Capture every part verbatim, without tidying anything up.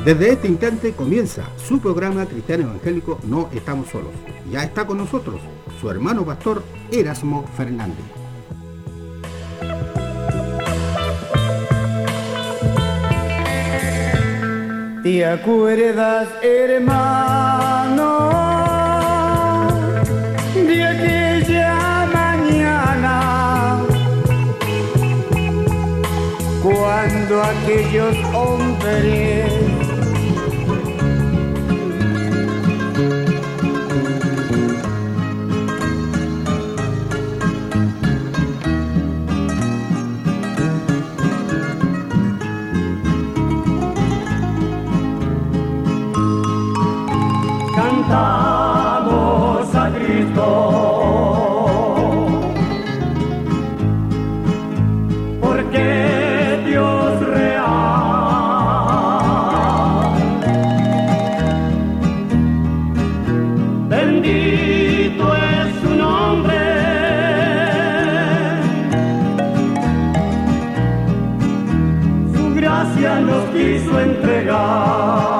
Desde este instante comienza su programa Cristiano Evangélico No Estamos Solos. Ya está con nosotros su hermano pastor Erasmo Fernández. ¿Te acuerdas, hermano, de aquella mañana cuando aquellos hombres cantamos a Cristo, porque Dios real, bendito es su nombre, su gracia nos quiso entregar.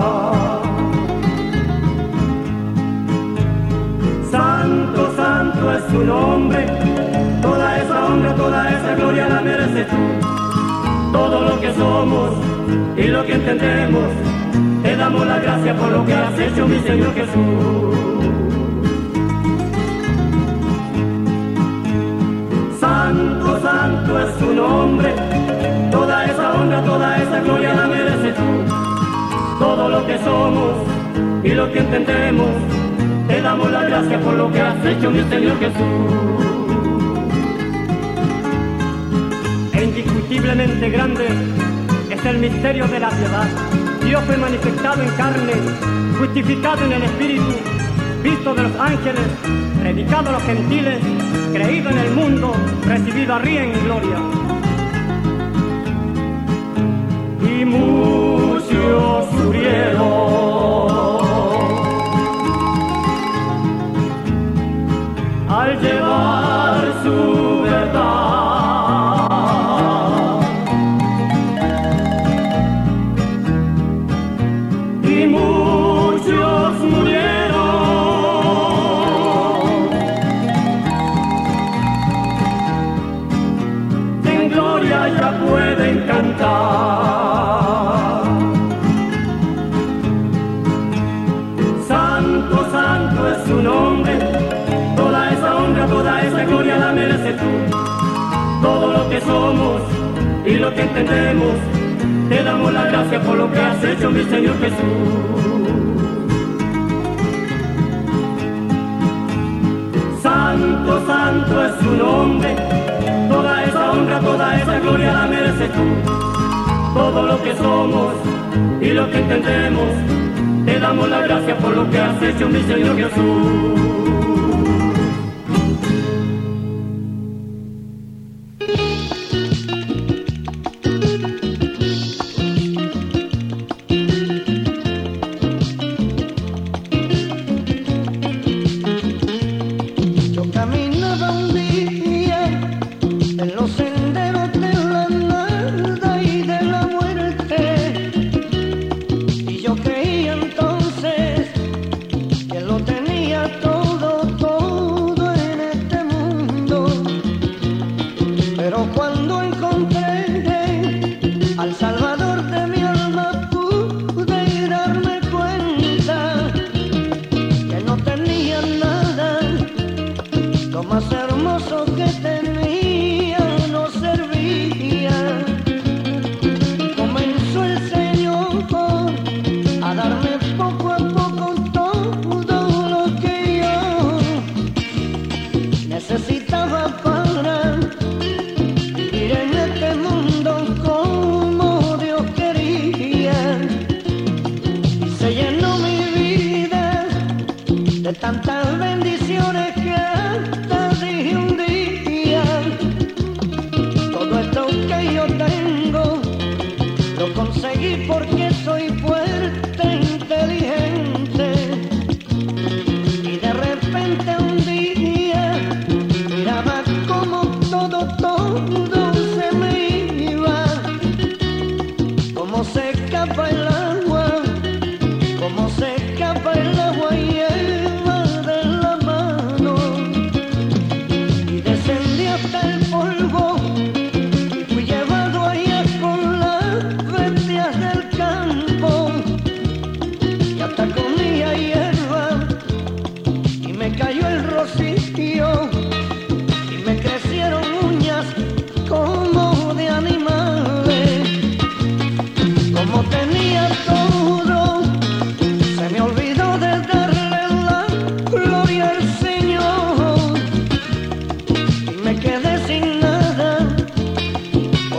Es su nombre, toda esa honra, toda esa gloria la mereces tú. Todo lo que somos y lo que entendemos, te damos la gracia por lo que has hecho, mi Señor Jesús. Santo, santo es su nombre, toda esa honra, toda esa gloria la mereces tú. Todo lo que somos y lo que entendemos, te damos la gracia por lo que has hecho, mi Señor Jesús. E indiscutiblemente grande es el misterio de la piedad. Dios fue manifestado en carne, justificado en el Espíritu, visto de los ángeles, predicado a los gentiles, creído en el mundo, recibido arriba en gloria. Y muchos murieron al llevar su verdad, y muchos murieron en gloria ya pueden cantar. Santo, santo es su nombre, toda esa gloria la mereces tú. Todo lo que somos y lo que entendemos, te damos la gracia por lo que has hecho, mi Señor Jesús. Santo, santo es su nombre, toda esa honra, toda esa gloria la mereces tú. Todo lo que somos y lo que entendemos, te damos la gracia por lo que has hecho, mi Señor Jesús. Porque soy fuerte, inteligente, y de repente un día miraba como todo, todo se me iba, como se escapa el agua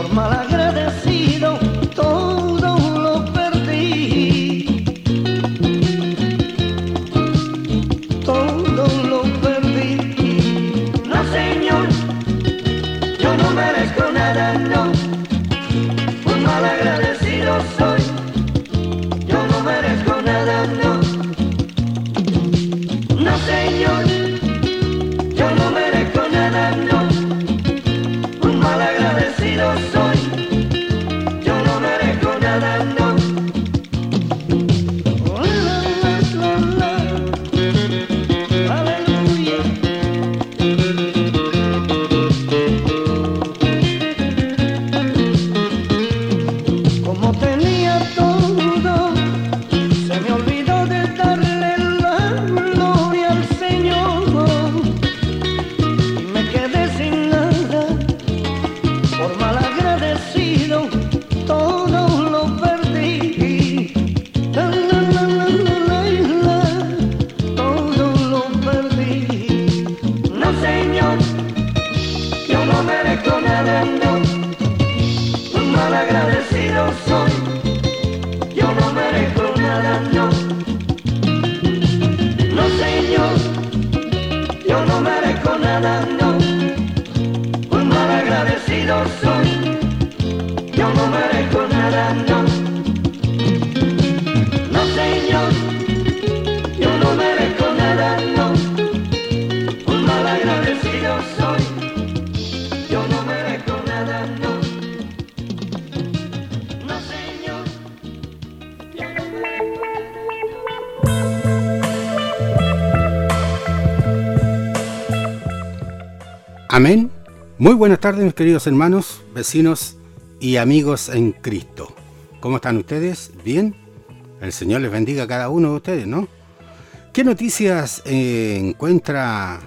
por malagradecido todo lo perdí, todo lo perdí. No, Señor, yo no merezco nada, no, por malagradecido soy, yo no merezco nada, no. No, Señor, yo no merezco nada, no, un malagradecido soy, yo no merezco nada, no. Oh, la, la, la, la. Aleluya. Como tenía todo, se me olvidó de darle la gloria al Señor y me quedé sin nada, por malagradecido todo lo perdí. La, la, la, la, la, la, la, todo lo perdí. No, Señor, yo no merezco nada, no, un malagradecido soy, yo no merezco nada, no. No, Señor, yo no merezco nada, no, un malagradecido soy, yo no merezco nada, no. No, Señor, yo no merezco nada, no, un malagradecido soy, yo no merezco nada, no. No, Señor. Amén. Muy buenas tardes, mis queridos hermanos, vecinos y amigos en Cristo. ¿Cómo están ustedes? ¿Bien? El Señor les bendiga a cada uno de ustedes, ¿no? ¿Qué noticias eh, encuentra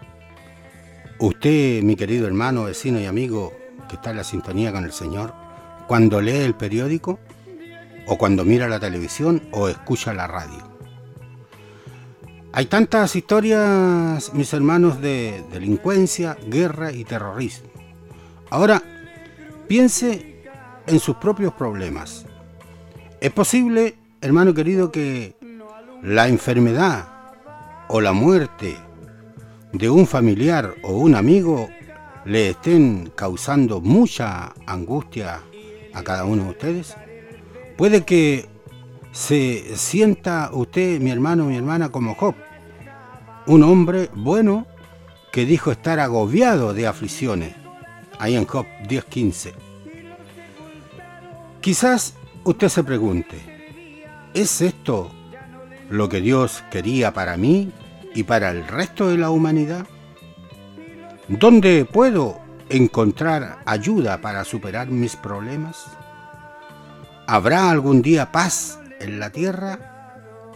usted, mi querido hermano, vecino y amigo, que está en la sintonía con el Señor, cuando lee el periódico, o cuando mira la televisión, o escucha la radio? Hay tantas historias, mis hermanos, de delincuencia, guerra y terrorismo. Ahora, piense en sus propios problemas. ¿Es posible, hermano querido, que la enfermedad o la muerte de un familiar o un amigo le estén causando mucha angustia a cada uno de ustedes? Puede que se sienta usted, mi hermano, mi hermana, como Job, un hombre bueno que dijo estar agobiado de aflicciones, ahí en Job diez quince. Quizás usted se pregunte, ¿es esto lo que Dios quería para mí y para el resto de la humanidad? ¿Dónde puedo encontrar ayuda para superar mis problemas? ¿Habrá algún día paz en la tierra?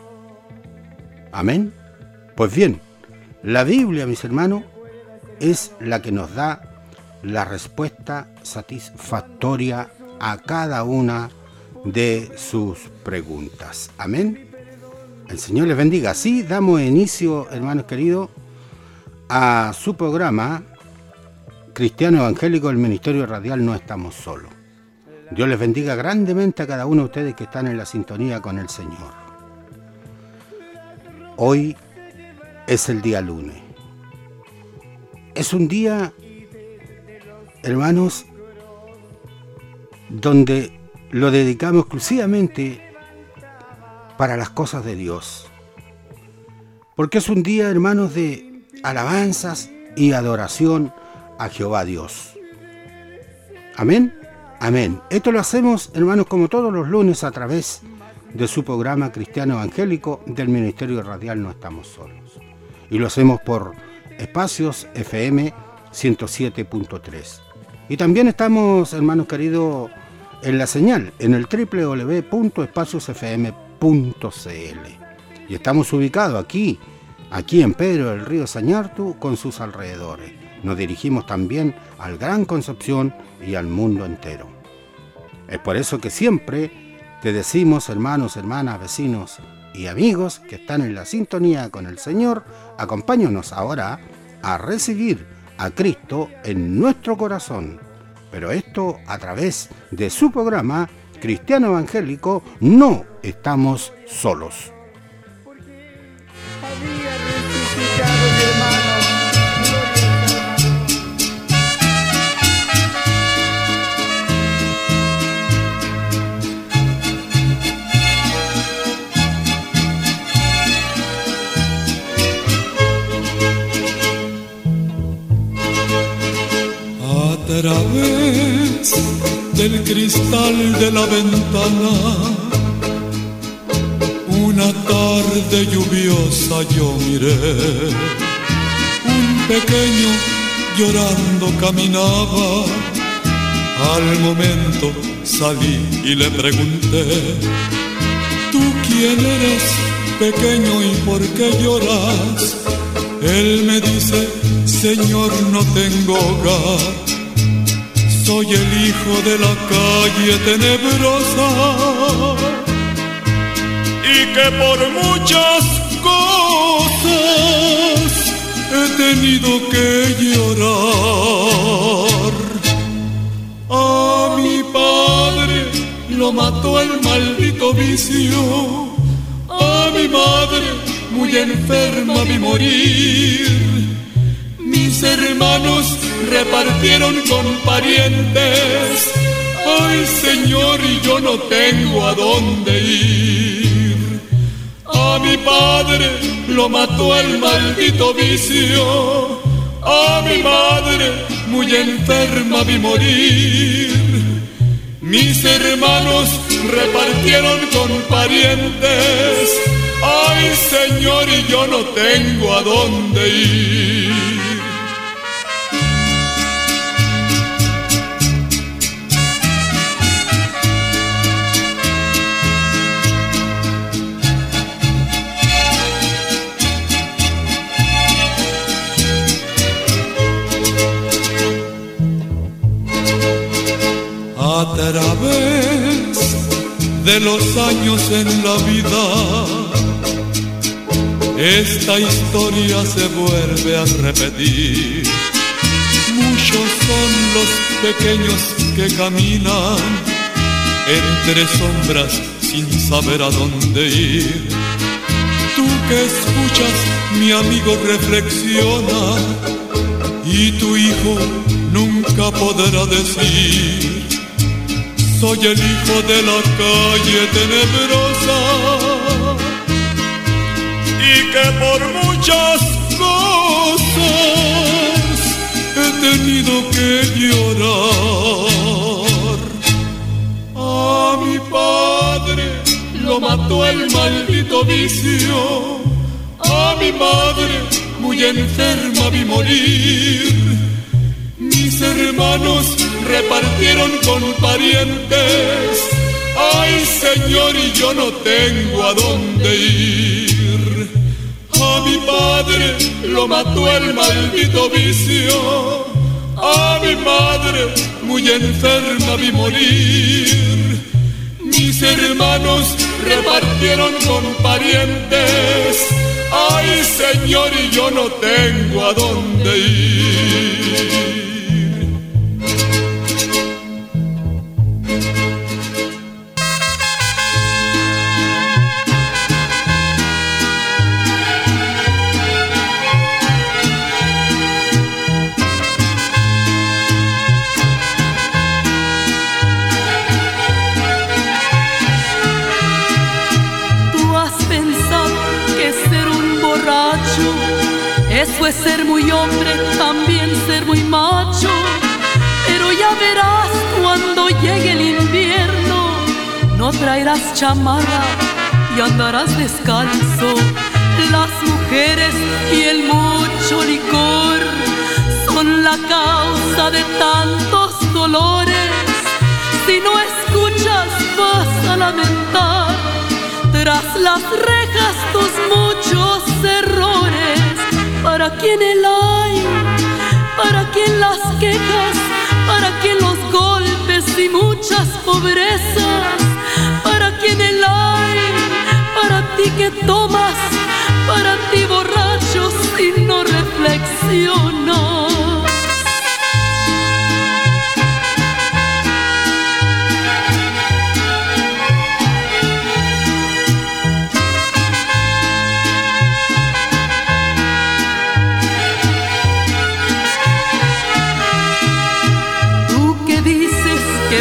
Amén. Pues bien, la Biblia, mis hermanos, es la que nos da la respuesta satisfactoria a cada una de sus preguntas. Amén. El Señor les bendiga. Así damos inicio, hermanos queridos, a su programa Cristiano Evangélico del Ministerio Radial No Estamos Solos. Dios les bendiga grandemente a cada uno de ustedes que están en la sintonía con el Señor. Hoy es el día lunes. Es un día, hermanos, donde lo dedicamos exclusivamente para las cosas de Dios. Porque es un día, hermanos, de alabanzas y adoración a Jehová Dios. Amén. Amén. Esto lo hacemos, hermanos, como todos los lunes a través de su programa Cristiano Evangélico del Ministerio Radial No Estamos Solos. Y lo hacemos por Espacios F M ciento siete punto tres. Y también estamos, hermanos queridos, en la señal, en el doble u doble u doble u punto espacios f m punto c l. Y estamos ubicados aquí, aquí en Pedro del Río Sañartu, con sus alrededores. Nos dirigimos también al Gran Concepción y al mundo entero. Es por eso que siempre te decimos, hermanos, hermanas, vecinos y amigos que están en la sintonía con el Señor, acompáñanos ahora a recibir a Cristo en nuestro corazón, Pero esto a través de su programa Cristiano Evangélico No Estamos Solos. Había resucitado mi hermano. A través del cristal de la ventana, una tarde lluviosa yo miré, un pequeño llorando caminaba. Al momento salí y le pregunté: ¿tú quién eres, pequeño, y por qué lloras? Él me dice: Señor, no tengo hogar, soy el hijo de la calle tenebrosa, y que por muchas cosas he tenido que llorar. A mi padre lo mató el maldito vicio, a mi madre muy enferma vi morir. Mis hermanos repartieron con parientes. Ay, Señor, y yo no tengo a dónde ir. A mi padre lo mató el maldito vicio, a mi madre muy enferma vi morir. Mis hermanos repartieron con parientes. Ay, Señor, y yo no tengo a dónde ir. A través de los años en la vida, esta historia se vuelve a repetir. Muchos son los pequeños que caminan entre sombras sin saber a dónde ir. Tú que escuchas, mi amigo, reflexiona, y tu hijo nunca podrá decir: soy el hijo de la calle tenebrosa, y que por muchas cosas he tenido que llorar. A mi padre lo mató el maldito vicio, a mi madre muy enferma vi morir. Mis hermanos repartieron con parientes. Ay, Señor, y yo no tengo a dónde ir. A mi padre lo mató el maldito vicio, a mi madre muy enferma vi morir. Mis hermanos repartieron con parientes. Ay, Señor, y yo no tengo a dónde ir. Eso es ser muy hombre, también ser muy macho. Pero ya verás cuando llegue el invierno, no traerás chamarra y andarás descalzo. Las mujeres y el mucho licor son la causa de tantos dolores. Si no escuchas vas a lamentar tras las rejas tus muchos errores. ¿Para quién el hay? ¿Para quién las quejas? ¿Para quién los golpes y muchas pobrezas? ¿Para quién el hay? ¿Para ti que tomas? ¿Para ti borracho si no reflexionas?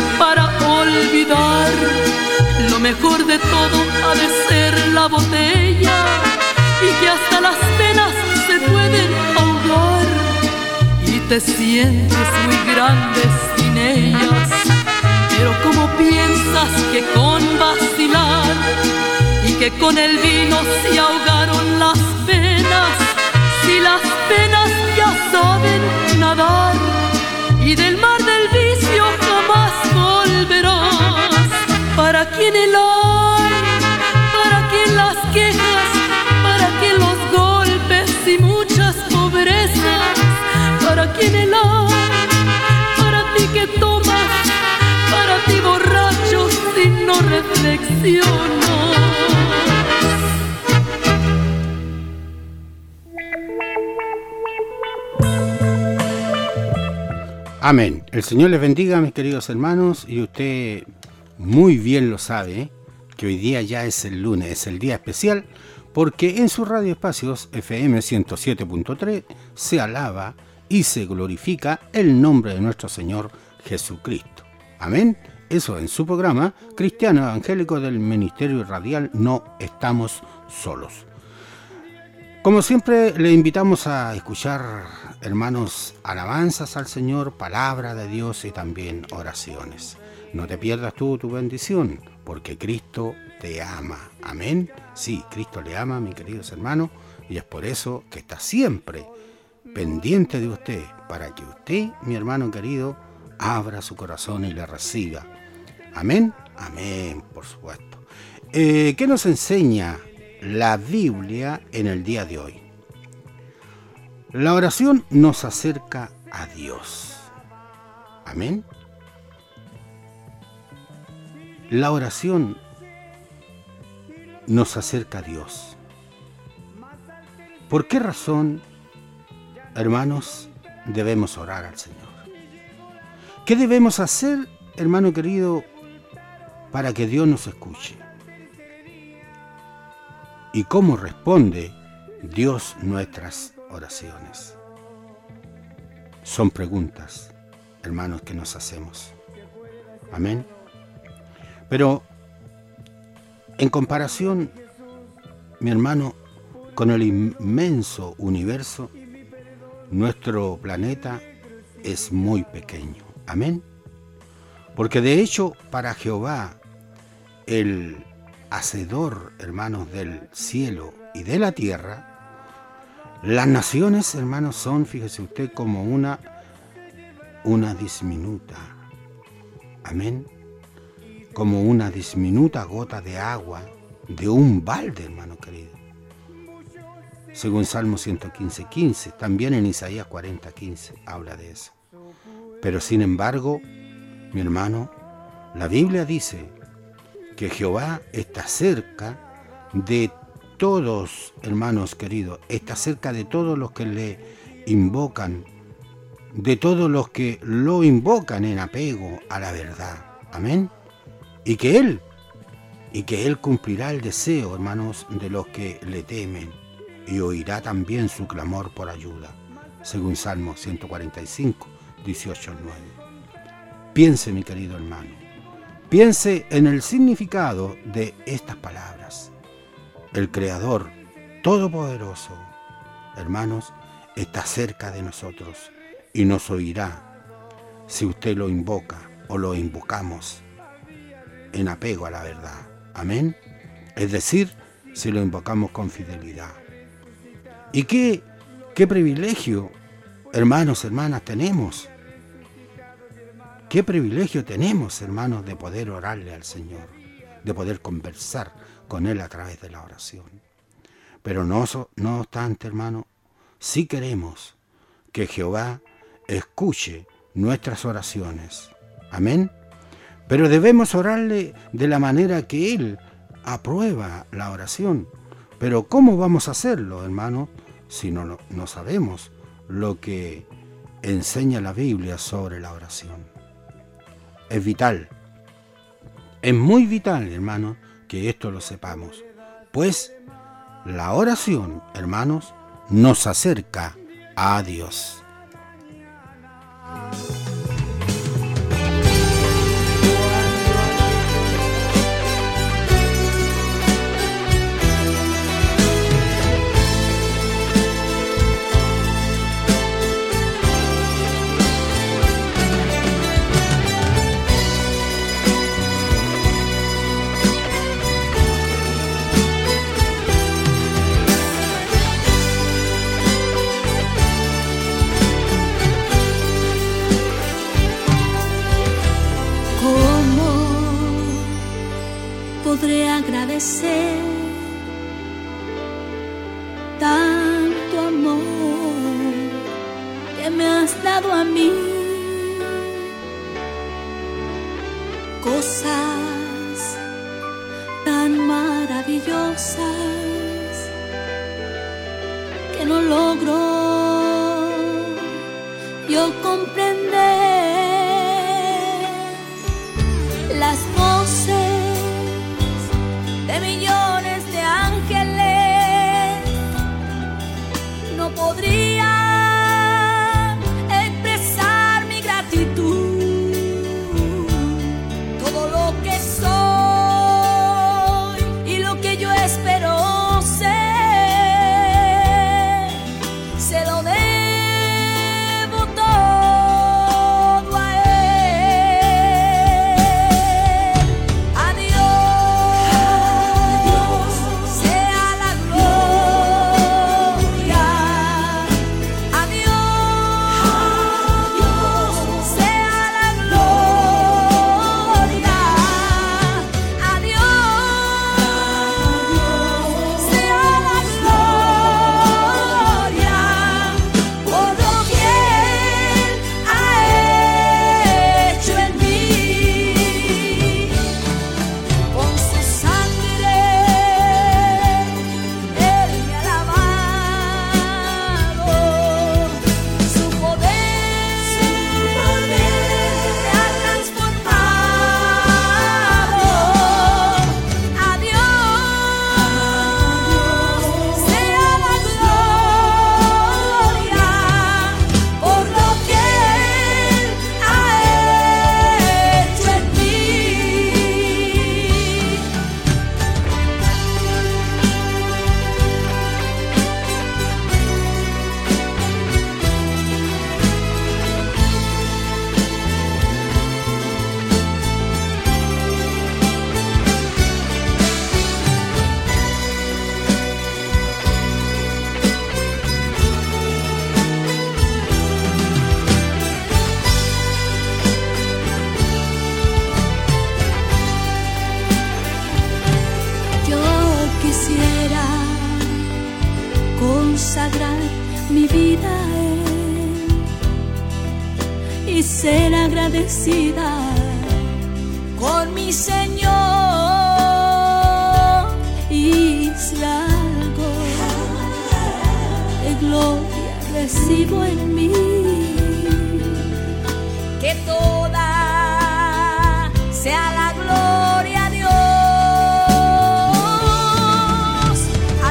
para olvidar. Lo mejor de todo ha de ser la botella, y que hasta las penas se pueden ahogar, y te sientes muy grande sin ellas. Pero ¿cómo piensas que con vacilar y que con el vino se ahogaron las penas? Si las penas ya saben nadar, y del mar del vicio jamás volverás. ¿Para quién el ay? ¿Para quién las quejas? ¿Para quién los golpes y muchas pobrezas? ¿Para quién el ay? Para ti que tomas, para ti borracho si no reflexionas. Amén. El Señor les bendiga, mis queridos hermanos, y usted muy bien lo sabe, ¿eh? que hoy día ya es el lunes, es el día especial, porque en su Radio Espacios F M ciento siete punto tres se alaba y se glorifica el nombre de nuestro Señor Jesucristo. Amén. Eso en su programa Cristiano Evangélico del Ministerio Radial No Estamos Solos. Como siempre, le invitamos a escuchar, hermanos, alabanzas al Señor, palabra de Dios y también oraciones. No te pierdas tú tu bendición, porque Cristo te ama. Amén. Sí, Cristo le ama, mis queridos hermanos, y es por eso que está siempre pendiente de usted, para que usted, mi hermano querido, abra su corazón y le reciba. Amén. Amén, por supuesto. Eh, ¿Qué nos enseña la Biblia en el día de hoy? La oración nos acerca a Dios. Amén. La oración nos acerca a Dios. ¿Por qué razón, hermanos, debemos orar al Señor? ¿Qué debemos hacer, hermano querido, para que Dios nos escuche? ¿Y cómo responde Dios nuestras oraciones? Son preguntas, hermanos, que nos hacemos. Amén. Pero en comparación, mi hermano, con el inmenso universo, nuestro planeta es muy pequeño. Amén. Porque de hecho, para Jehová, el hacedor, hermanos, del cielo y de la tierra, las naciones, hermanos, son, fíjese usted, como una, una disminuta. Amén. Como una disminuta gota de agua de un balde, hermano querido. Según Salmo ciento quince, quince, también en Isaías cuarenta, quince habla de eso. Pero sin embargo, mi hermano, la Biblia dice que Jehová está cerca de todos, hermanos queridos, está cerca de todos los que le invocan, de todos los que lo invocan en apego a la verdad. Amén. Y que Él, y que Él cumplirá el deseo, hermanos, de los que le temen, y oirá también su clamor por ayuda, según Salmo ciento cuarenta y cinco, dieciocho al nueve. Piense, mi querido hermano, piense en el significado de estas palabras. El Creador Todopoderoso, hermanos, está cerca de nosotros y nos oirá si usted lo invoca o lo invocamos en apego a la verdad. Amén. Es decir, si lo invocamos con fidelidad. ¿Y qué, qué privilegio, hermanos, hermanas, tenemos? ¿Qué privilegio tenemos, hermanos, de poder orarle al Señor, de poder conversar con Él a través de la oración? Pero no, no obstante, hermano, sí queremos que Jehová escuche nuestras oraciones. Amén. Pero debemos orarle de la manera que Él aprueba la oración. Pero ¿cómo vamos a hacerlo, hermano, si no, no sabemos lo que enseña la Biblia sobre la oración? Es vital, es muy vital, hermano, que esto lo sepamos. Pues la oración, hermanos, nos acerca a Dios. podré agradecer tanto amor que me has dado a mí. Cosas tan maravillosas que no logro yo comprender. Las voces de millones de ángeles no podrían expresar mi gratitud. Todo lo que soy y lo que yo espero ser, se lo debo todo a Él. A Dios sea la gloria. A Dios sea la gloria. A Dios sea la gloria por lo que Él ha hecho en mí. Con su sangre Él me ha lavado, su poder me ha transformado. A Dios sea la gloria por lo que Él ha hecho en mí. Yo quisiera consagrar mi vida a Él y ser agradecida con mi Señor, y si algo de gloria recibo en mí, que toda sea la gloria a Dios. A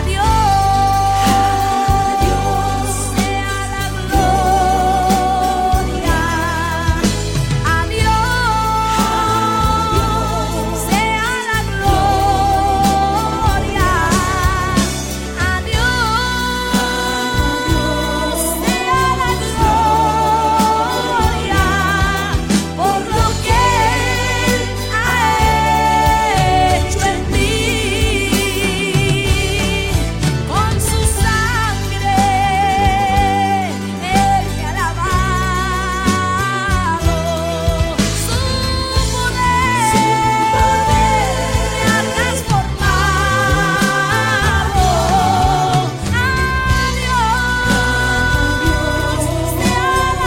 Dios sea la gloria. A Dios sea la gloria. A Dios sea la gloria por lo que Él ha hecho en mí. Con su sangre Él me ha lavado, su poder me ha transformado. A Dios sea la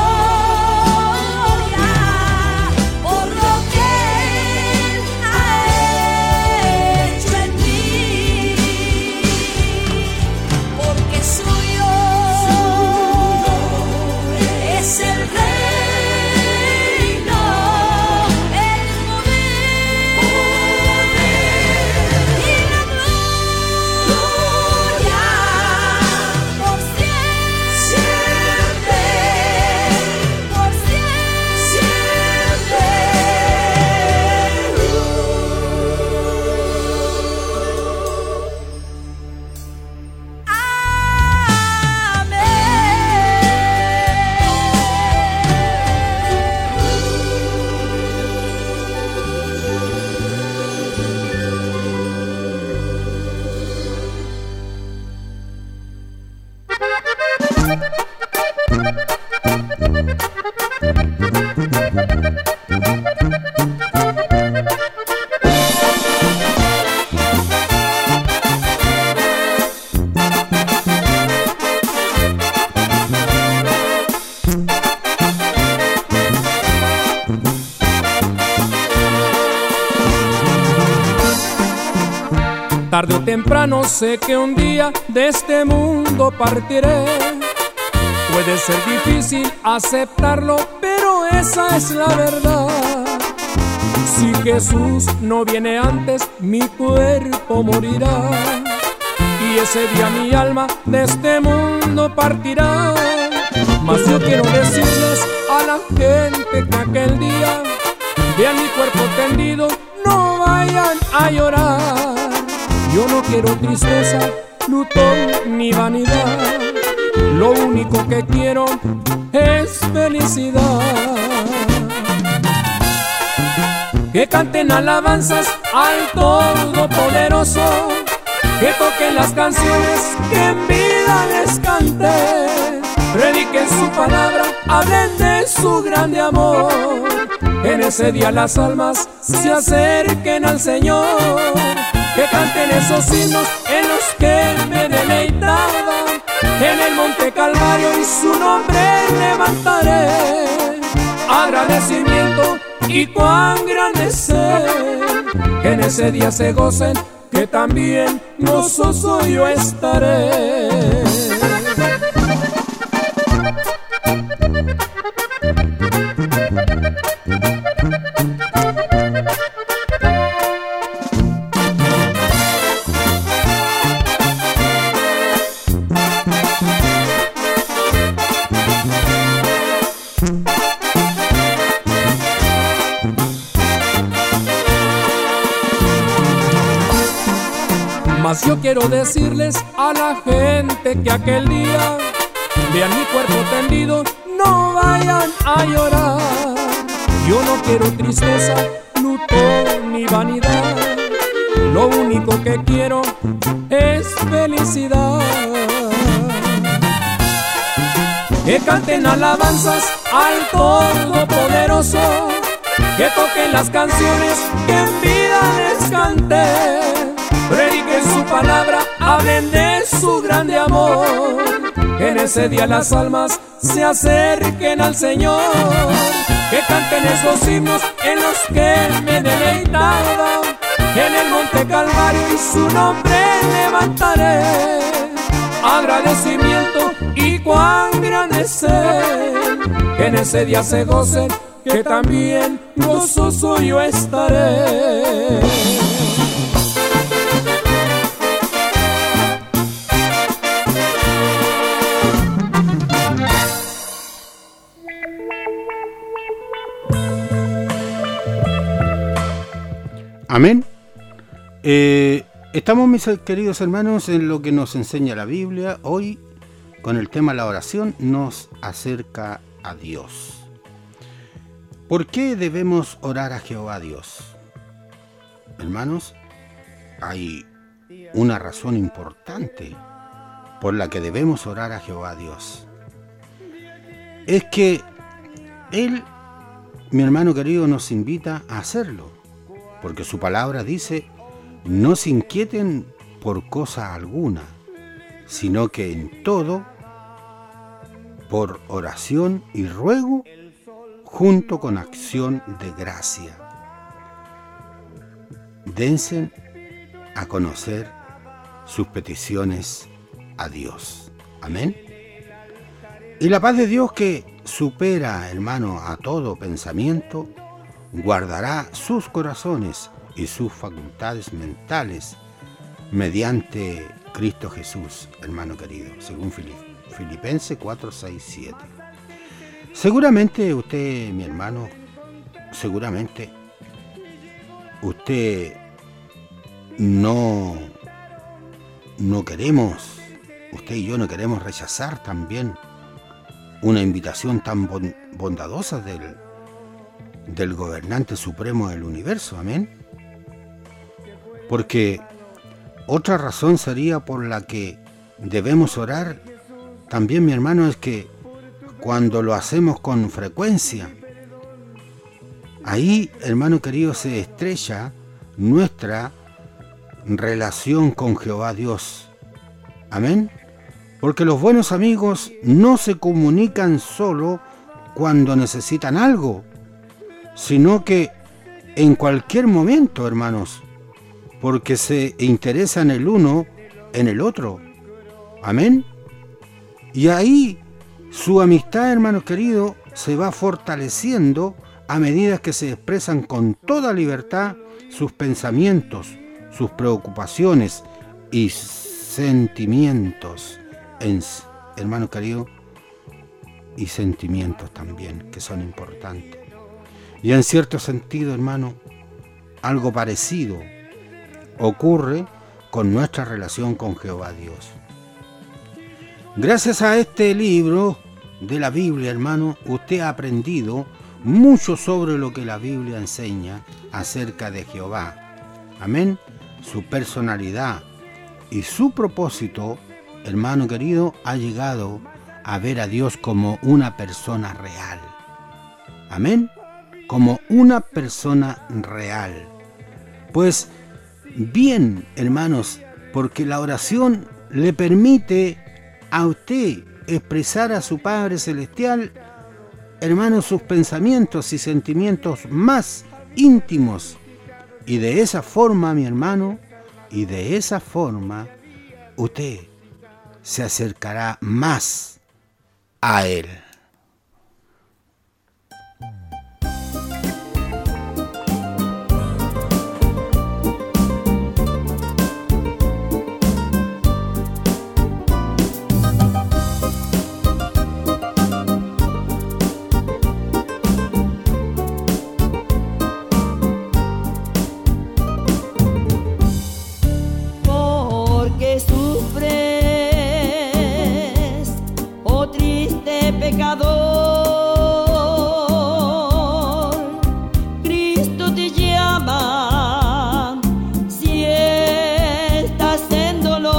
gloria por lo que Él ha hecho en mí, porque suyo es el reino, el poder y la gloria por siempre, por siempre. Amén. Tarde o temprano sé que un día de este mundo partiré. Puede ser difícil aceptarlo, pero esa es la verdad. Si Jesús no viene antes, mi cuerpo morirá. Y ese día mi alma de este mundo partirá. Mas yo quiero decirles a la gente que aquel día vean mi cuerpo tendido, no vayan a llorar. Yo no quiero tristeza, luto ni vanidad. Lo único que quiero es felicidad. Que canten alabanzas al Todopoderoso, que toquen las canciones que en vida les canté. Prediquen su palabra, hablen de su grande amor. En ese día las almas se acerquen al Señor. Que canten esos himnos en los que me deleitaba. En el monte Calvario y su nombre levantaré. Agradecimiento y cuán grande ser. En ese día se gocen, que también gozoso yo estaré. Mas yo quiero decirles a la gente que aquel día vean mi cuerpo tendido, no vayan a llorar. Yo no quiero tristeza, luto ni vanidad. Lo único que quiero es felicidad. Que canten alabanzas al Todopoderoso, que toquen las canciones que en vida les canté. Prediquen su palabra, hablen de su grande amor. Que en ese día las almas se acerquen al Señor. Que canten esos himnos en los que me deleitaba. En el monte Calvario y su nombre levantaré. Agradecimiento y cuán grande ser. Que en ese día se gocen, que también gozoso yo estaré. Amén. Eh, estamos, mis queridos hermanos, en lo que nos enseña la Biblia. Hoy, con el tema la oración, nos acerca a Dios. ¿Por qué debemos orar a Jehová Dios? Hermanos, hay una razón importante por la que debemos orar a Jehová Dios. Es que Él, mi hermano querido, nos invita a hacerlo. Porque su palabra dice, no se inquieten por cosa alguna, sino que en todo, por oración y ruego, junto con acción de gracia, dense a conocer sus peticiones a Dios. Amén. Y la paz de Dios, que supera, hermano, a todo pensamiento, guardará sus corazones y sus facultades mentales mediante Cristo Jesús, hermano querido, según Filipenses cuatro, seis, siete. Seguramente usted, mi hermano, seguramente usted no, no queremos, usted y yo no queremos rechazar también una invitación tan bondadosa del del gobernante supremo del universo, amén. Porque otra razón sería por la que debemos orar también, mi hermano, es que cuando lo hacemos con frecuencia, ahí, hermano querido, se estrecha nuestra relación con Jehová Dios, amén. Porque los buenos amigos no se comunican solo cuando necesitan algo, sino que en cualquier momento, hermanos, porque se interesan el uno en el otro. Amén. Y ahí su amistad, hermanos queridos, se va fortaleciendo a medida que se expresan con toda libertad sus pensamientos, sus preocupaciones y sentimientos, en, hermanos queridos, y sentimientos también, que son importantes. Y en cierto sentido, hermano, algo parecido ocurre con nuestra relación con Jehová Dios. Gracias a este libro de la Biblia, hermano, usted ha aprendido mucho sobre lo que la Biblia enseña acerca de Jehová. Amén. Su personalidad y su propósito, hermano querido, ha llegado a ver a Dios como una persona real. Amén. Como una persona real. Pues bien, hermanos, porque la oración le permite a usted expresar a su Padre Celestial, hermanos, sus pensamientos y sentimientos más íntimos. Y de esa forma, mi hermano, y de esa forma, usted se acercará más a Él. Porque sufres, oh triste pecador, Cristo te llama si estás en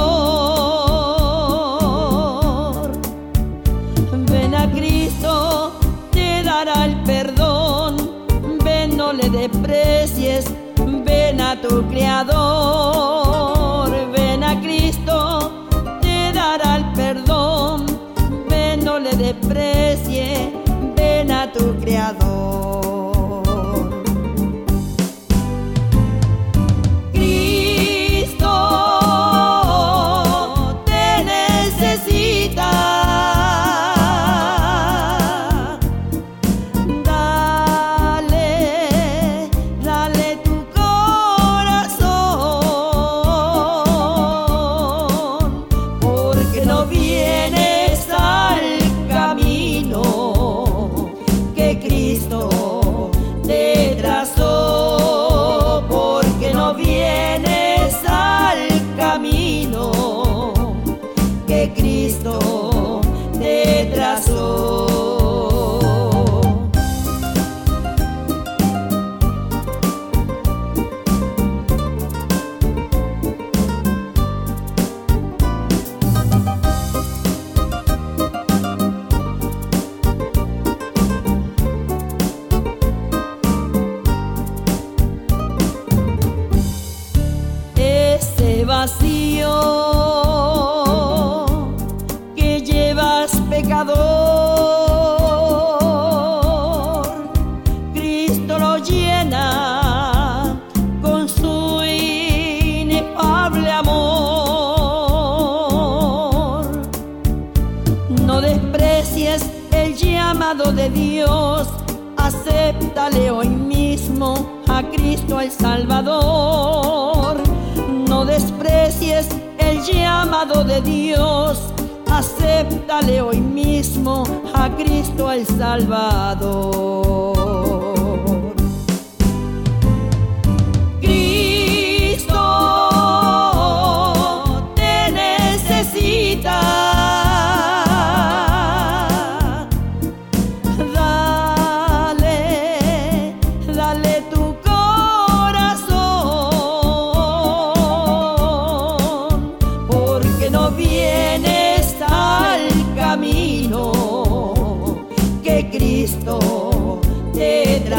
dolor. Ven a Cristo, te dará el perdón. Ven, no le desprecies, ven a tu Creador. Ven a Cristo, te dará el perdón. Ven, no le desprecie, ven a tu Creador. Cristo te necesita. Dale, dale tu corazón, porque no vienes al camino que Cristo te trazó, porque no vienes al camino que Cristo te trazó. Ese vacío que llevas, pecador, Cristo lo llena con su inefable amor. No desprecies el llamado de Dios, acéptale hoy mismo a Cristo el Salvador. No desprecies el llamado de Dios, acéptale hoy mismo a Cristo el Salvador. Cristo te necesita. Dale, dale tu corazón, porque no vienes al camino que Cristo te trae.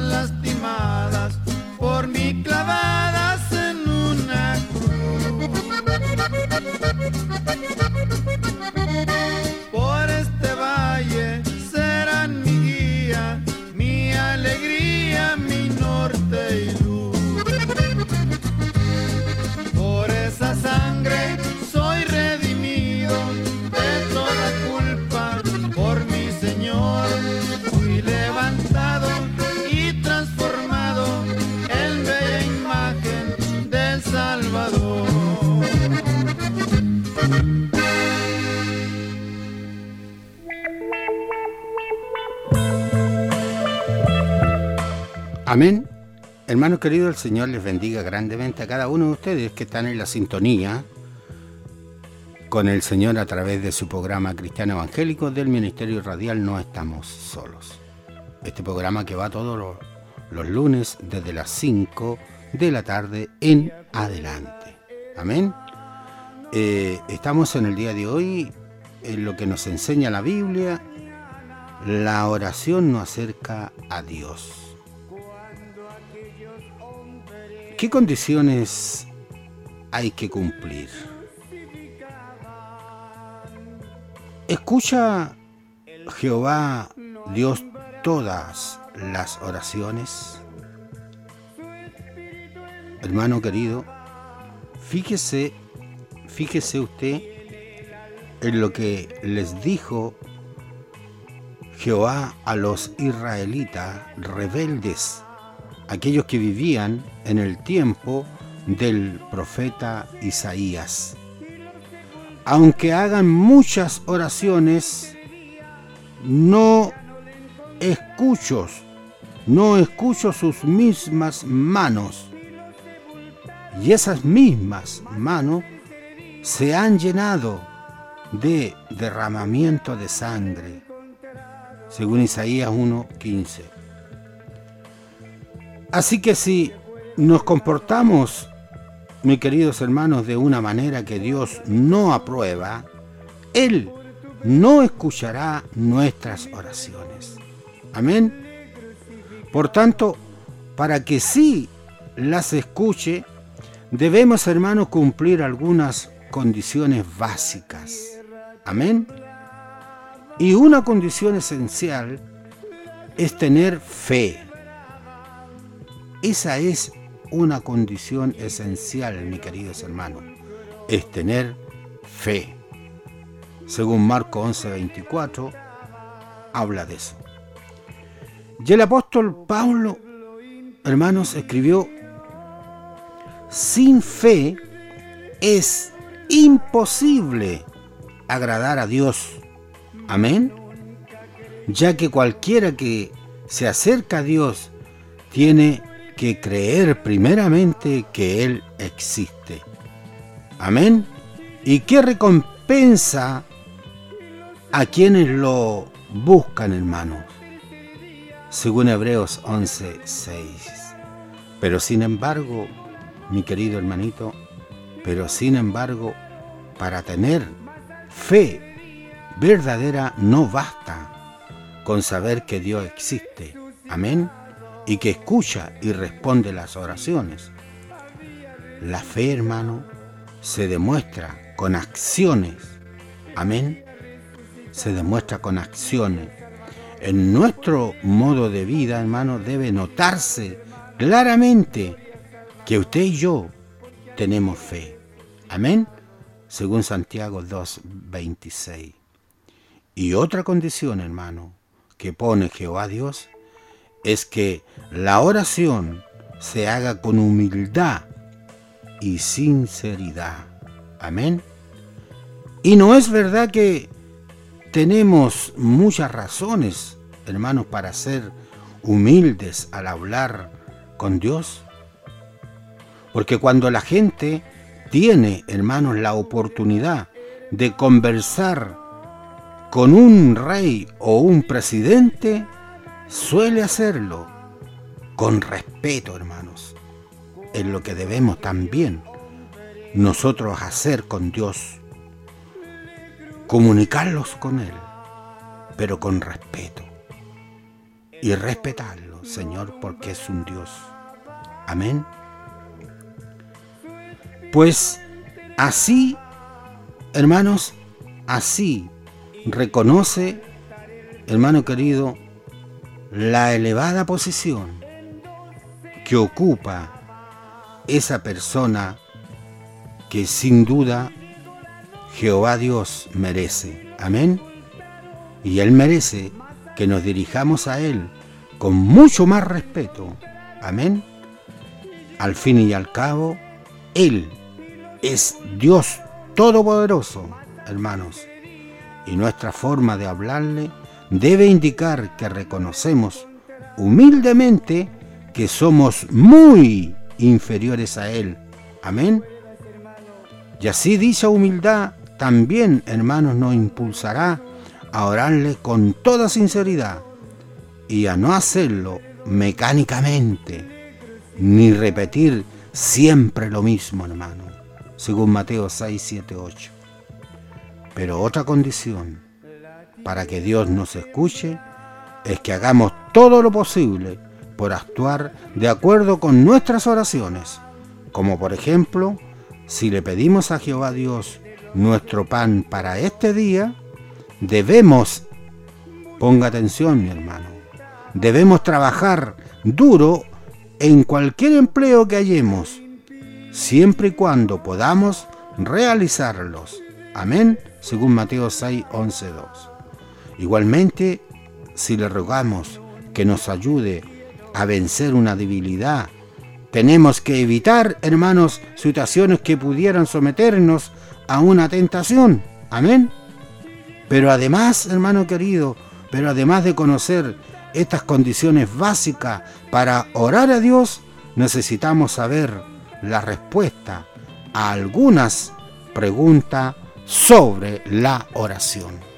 están lastimadas por mí clavadas en una cruz. Por este valle serán mi guía, mi alegría, mi norte y luz. Por esa sangre soy redimido de toda culpa, por mi Señor fui levantado y transformado en bella imagen del Salvador. Amén. Hermanos queridos, el Señor les bendiga grandemente a cada uno de ustedes que están en la sintonía con el Señor a través de su programa Cristiano Evangélico del Ministerio Radial No Estamos Solos. Este programa que va todos los, los lunes desde las cinco de la tarde en adelante. Amén. Eh, estamos en el día de hoy en lo que nos enseña la Biblia. La oración nos acerca a Dios. ¿Qué condiciones hay que cumplir? ¿Escucha Jehová Dios todas las oraciones? Hermano querido, fíjese, fíjese usted en lo que les dijo Jehová a los israelitas rebeldes, aquellos que vivían en el tiempo del profeta Isaías. Aunque hagan muchas oraciones, no escucho, no escucho sus mismas manos. Y esas mismas manos se han llenado de derramamiento de sangre, según Isaías uno quince. Así que si nos comportamos, mis queridos hermanos, de una manera que Dios no aprueba, Él no escuchará nuestras oraciones. Amén. Por tanto, para que sí las escuche, debemos, hermanos, cumplir algunas condiciones básicas. Amén. Y una condición esencial es tener fe. Esa es una condición esencial, mis queridos hermanos, es tener fe. Según Marcos once veinticuatro, habla de eso. Y el apóstol Pablo, hermanos, escribió: sin fe es imposible agradar a Dios. Amén. Ya que cualquiera que se acerca a Dios tiene que creer primeramente que Él existe. Amén. ¿Y qué recompensa a quienes lo buscan, hermanos? Según Hebreos once seis. Pero sin embargo, mi querido hermanito, pero sin embargo, para tener fe verdadera no basta con saber que Dios existe. Amén. Y que escucha y responde las oraciones. La fe, hermano, se demuestra con acciones. Amén. Se demuestra con acciones. En nuestro modo de vida, hermano, debe notarse claramente que usted y yo tenemos fe. Amén. Según Santiago dos veintiséis. Y otra condición, hermano, que pone Jehová Dios, es que la oración se haga con humildad y sinceridad. Amén. Y no es verdad que tenemos muchas razones, hermanos, para ser humildes al hablar con Dios. Porque cuando la gente tiene, hermanos, la oportunidad de conversar con un rey o un presidente, suele hacerlo con respeto, hermanos. Es lo que debemos también nosotros hacer con Dios. Comunicarlos con Él, pero con respeto. Y respetarlo. Señor, porque es un Dios. Amén. Pues así, hermanos, así reconoce, hermano querido, la elevada posición que ocupa esa persona que sin duda Jehová Dios merece. Amén. Y Él merece que nos dirijamos a Él con mucho más respeto. Amén. Al fin y al cabo, Él es Dios Todopoderoso, hermanos. Y nuestra forma de hablarle debe indicar que reconocemos humildemente que somos muy inferiores a Él. Amén. Y así dicha humildad también, hermanos, nos impulsará a orarle con toda sinceridad y a no hacerlo mecánicamente, ni repetir siempre lo mismo, hermano, según Mateo seis, siete, ocho. Pero otra condición para que Dios nos escuche es que hagamos todo lo posible por actuar de acuerdo con nuestras oraciones, como por ejemplo, si le pedimos a Jehová Dios nuestro pan para este día, debemos, ponga atención mi hermano, debemos trabajar duro en cualquier empleo que hallemos, siempre y cuando podamos realizarlos. Amén, según Mateo seis, once, dos. Igualmente, si le rogamos que nos ayude a vencer una debilidad, tenemos que evitar, hermanos, situaciones que pudieran someternos a una tentación. Amén. Pero además, hermano querido, pero además de conocer estas condiciones básicas para orar a Dios, necesitamos saber la respuesta a algunas preguntas sobre la oración.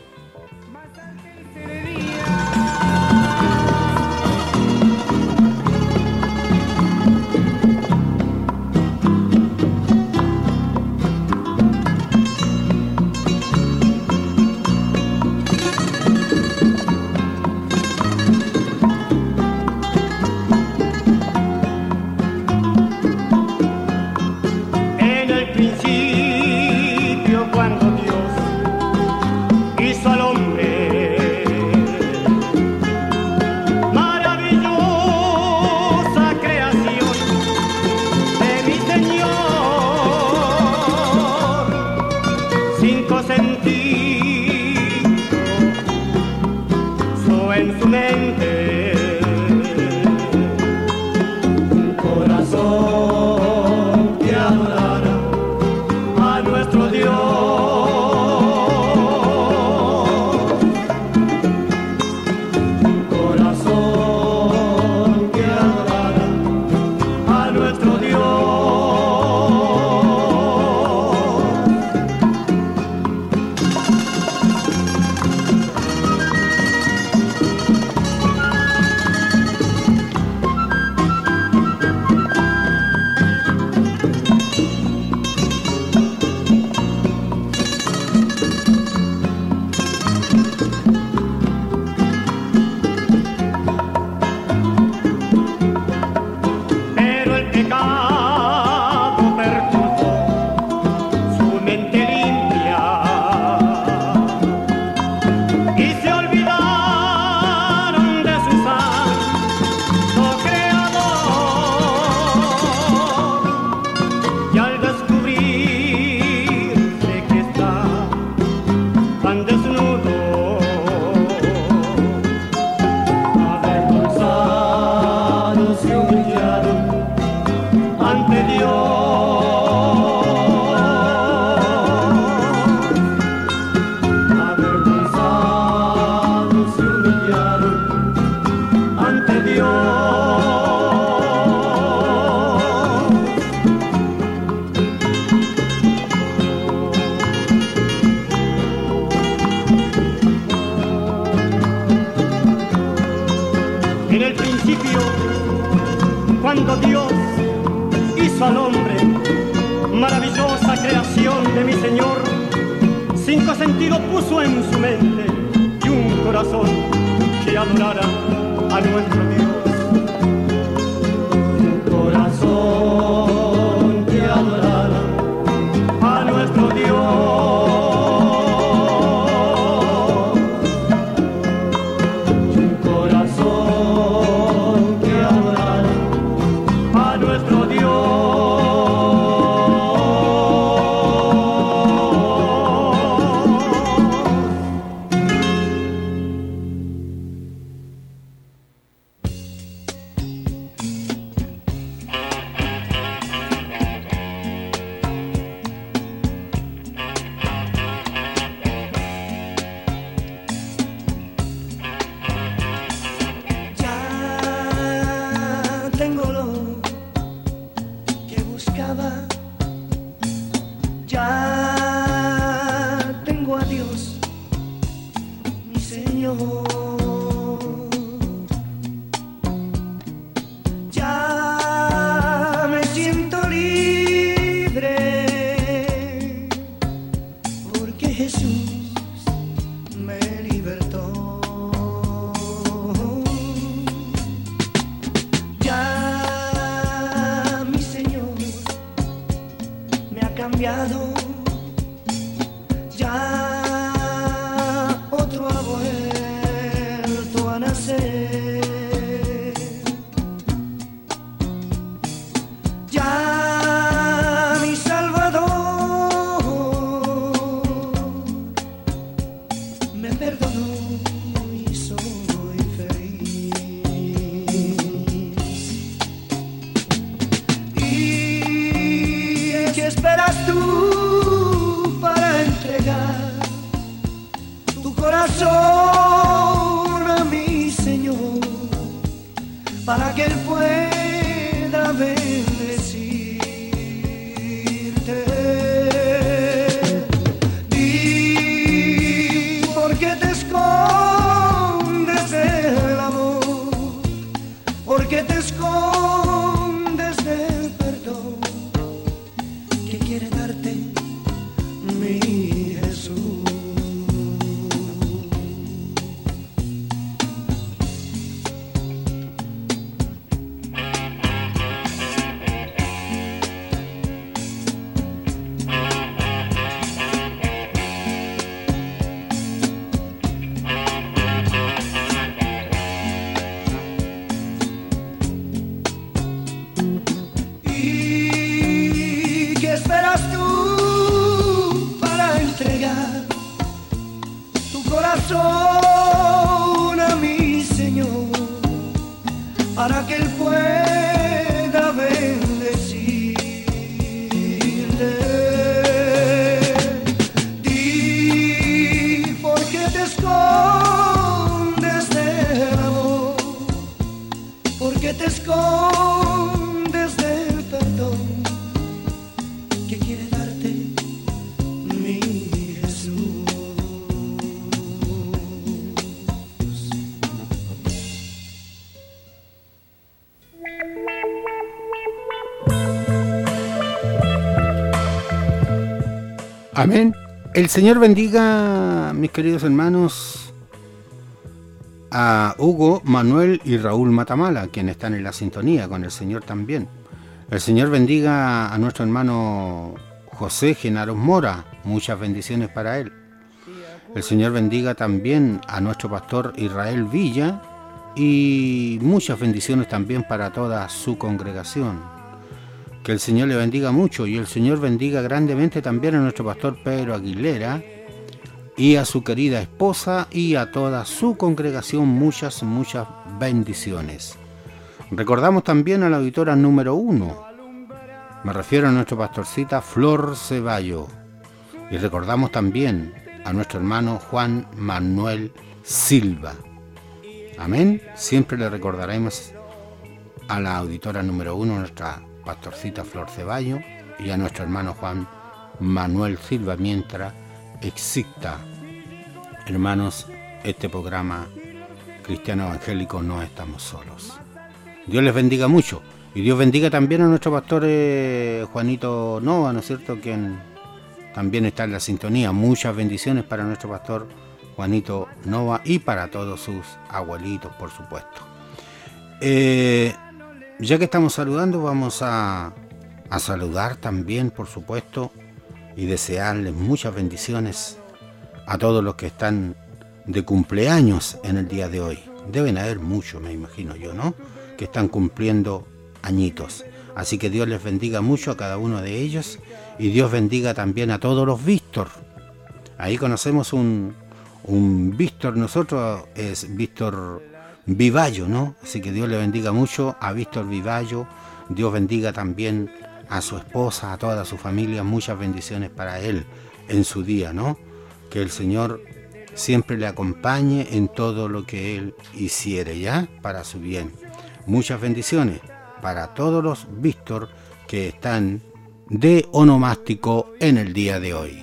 Cuando Dios hizo al hombre, maravillosa creación de mi Señor, cinco sentidos puso en su mente y un corazón que adorara a nuestro Dios. cambiado, ya otro ha vuelto a nacer. Ya mi Salvador me perdonó y soy feliz. ¿Y qué esperas tú para entregar tu corazón a mi Señor, para que Él pueda bendecirte? Di, ¿por qué te escondes del amor? ¿Por qué te escondes del perdón que quiere darte mi Jesús? ¿Y qué esperas tú para entregar tu corazón a mi Señor, para que Él pueda bendecirte? Di, ¿por qué te escondes del amor? ¿Por qué te escondes del perdón que quiere darte mi Jesús? Amén. El Señor bendiga, mis queridos hermanos, a Hugo, Manuel y Raúl Matamala, quienes están en la sintonía con el Señor también. El Señor bendiga a nuestro hermano José Genaro Mora, muchas bendiciones para él. El Señor bendiga también a nuestro pastor Israel Villa y muchas bendiciones también para toda su congregación. Que el Señor le bendiga mucho y el Señor bendiga grandemente también a nuestro pastor Pedro Aguilera y a su querida esposa y a toda su congregación. Muchas, muchas bendiciones. Recordamos también a la auditora número uno. Me refiero a nuestra pastorcita Flor Ceballo. Y recordamos también a nuestro hermano Juan Manuel Silva. Amén. Siempre le recordaremos a la auditora número uno, nuestra pastorcita Flor Ceballo, y a nuestro hermano Juan Manuel Silva, mientras exista, hermanos, este programa cristiano evangélico No Estamos Solos. Dios les bendiga mucho y Dios bendiga también a nuestro pastor eh, Juanito Nova, ¿no es cierto?, quien también está en la sintonía. Muchas bendiciones para nuestro pastor Juanito Nova y para todos sus abuelitos, por supuesto. Eh, ya que estamos saludando, vamos a, a saludar también, por supuesto, y desearles muchas bendiciones a todos los que están de cumpleaños en el día de hoy. Deben haber muchos, me imagino yo, ¿no?, que están cumpliendo añitos. Así que Dios les bendiga mucho a cada uno de ellos y Dios bendiga también a todos los Víctor. Ahí conocemos un, un Víctor, nosotros es Víctor Vivallo, ¿no? Así que Dios le bendiga mucho a Víctor Vivallo. Dios bendiga también a su esposa, a toda su familia. Muchas bendiciones para él en su día, ¿no? Que el Señor siempre le acompañe en todo lo que él hiciere, ¿ya? Para su bien. Muchas bendiciones para todos los Víctor que están de onomástico en el día de hoy.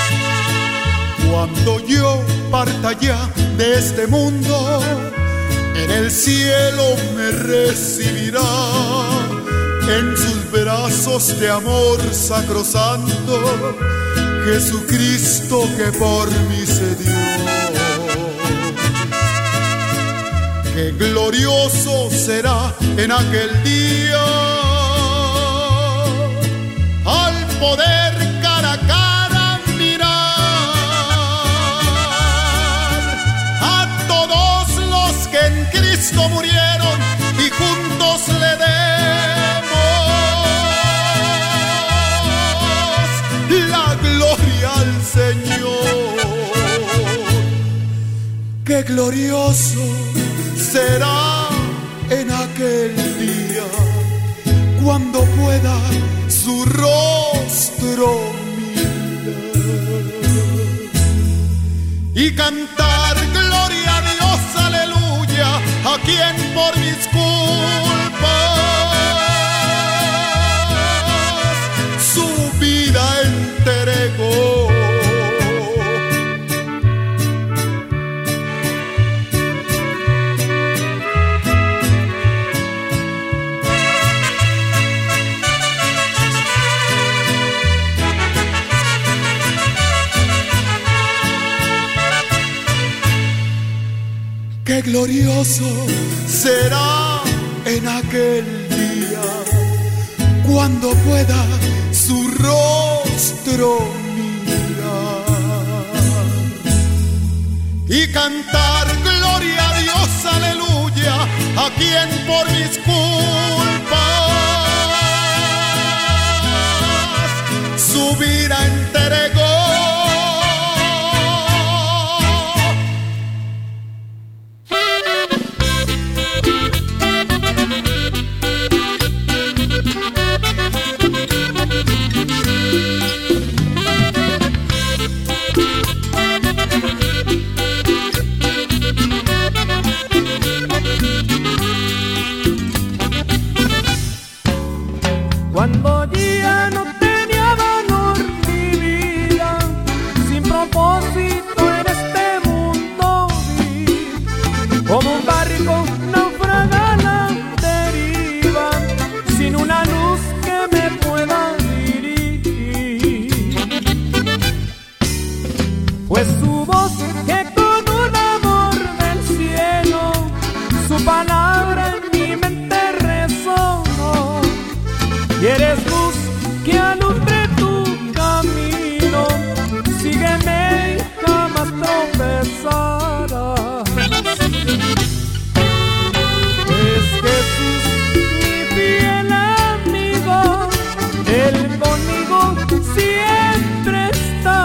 Cuando yo parta ya de este mundo, En el cielo me recibirá, en sus brazos de amor sacrosanto, Jesucristo que por mí se dio. Qué glorioso será en aquel día, al poder cara a cara mirar a todos los que en Cristo murieron y juntos le demos la gloria al Señor. Qué glorioso será en aquel día, cuando pueda su rostro mirar y cantar gloria a Dios, aleluya, a quien por mis culpas su vida entregó. Qué glorioso será en aquel día, cuando pueda su rostro mirar y cantar gloria a Dios, aleluya, a quien por mis culpas su vida entregó. Cuando ya no tenía valor mi vida, sin propósito en este mundo vi, como un barco naufraga a la deriva, sin una luz que me pueda dirigir. Pues su voz que con un amor del cielo, su palabra en mi mente resonó. Y eres luz que alumbre tu camino, sígueme y jamás tropezarás. Es Jesús mi fiel amigo, Él conmigo siempre está,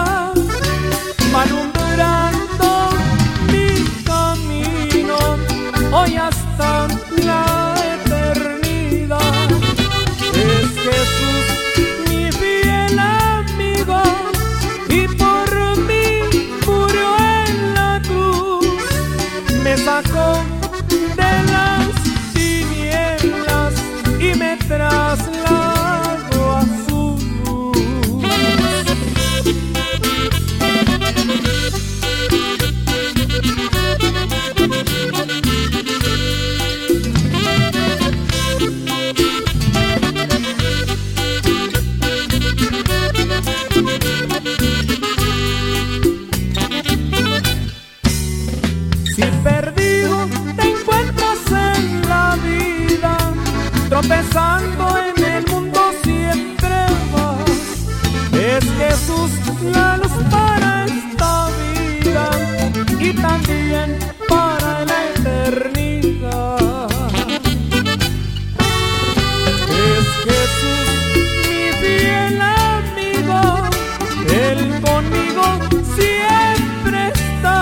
alumbrando mi camino, hoy hasta la eternidad. Es Jesús mi fiel amigo y por mí murió en la cruz, me sacó de las tinieblas y me trasladó a su luz. Si perdido te encuentras en la vida, tropezando en el mundo siempre vas, es Jesús la luz para esta vida y también para la eternidad. Es Jesús mi fiel amigo, Él conmigo siempre está,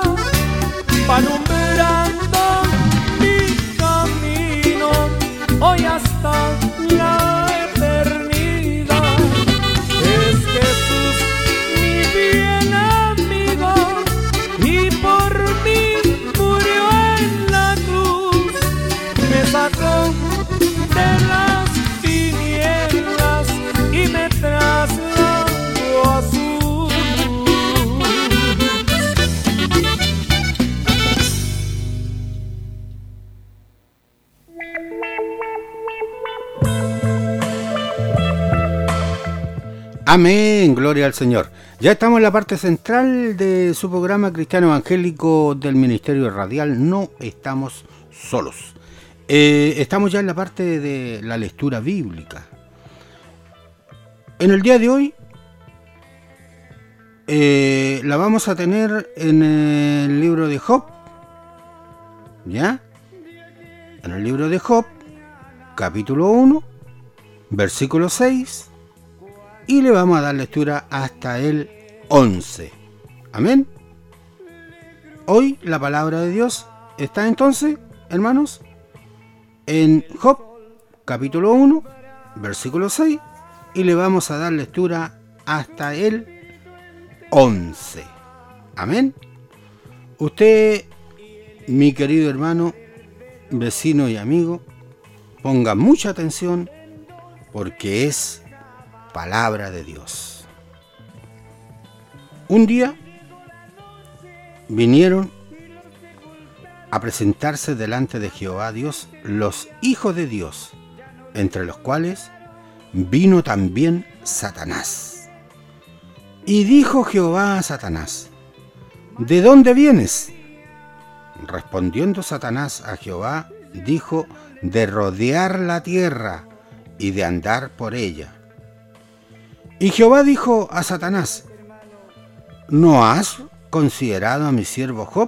alumbrando mi camino, hoy hasta la eternidad. Es Jesús mi fiel amigo y por mí Amén, gloria al Señor. Ya estamos en la parte central de su programa cristiano evangélico del Ministerio Radial. No estamos solos. Eh, estamos ya en la parte de la lectura bíblica. En el día de hoy eh, la vamos a tener en el libro de Job. ¿Ya? En el libro de Job, capítulo uno, versículo seis. Y le vamos a dar lectura hasta el once. Amén. Hoy la palabra de Dios está entonces, hermanos, en Job, capítulo uno, versículo seis. Y le vamos a dar lectura hasta el once. Amén. Usted, mi querido hermano, vecino y amigo, ponga mucha atención porque es palabra de Dios. Un día vinieron a presentarse delante de Jehová Dios los hijos de Dios, entre los cuales vino también Satanás. Y dijo Jehová a Satanás: ¿de dónde vienes? Respondiendo Satanás a Jehová, dijo: de rodear la tierra y de andar por ella. Y Jehová dijo a Satanás: ¿no has considerado a mi siervo Job,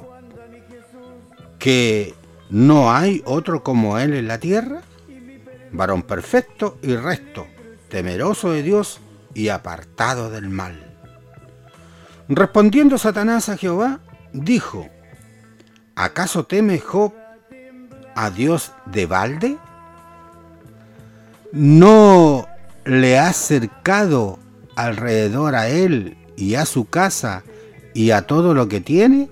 que no hay otro como él en la tierra, varón perfecto y recto, temeroso de Dios y apartado del mal? Respondiendo Satanás a Jehová, dijo: ¿acaso teme Job a Dios de balde? ¿No le has cercado alrededor a él y a su casa y a todo lo que tiene?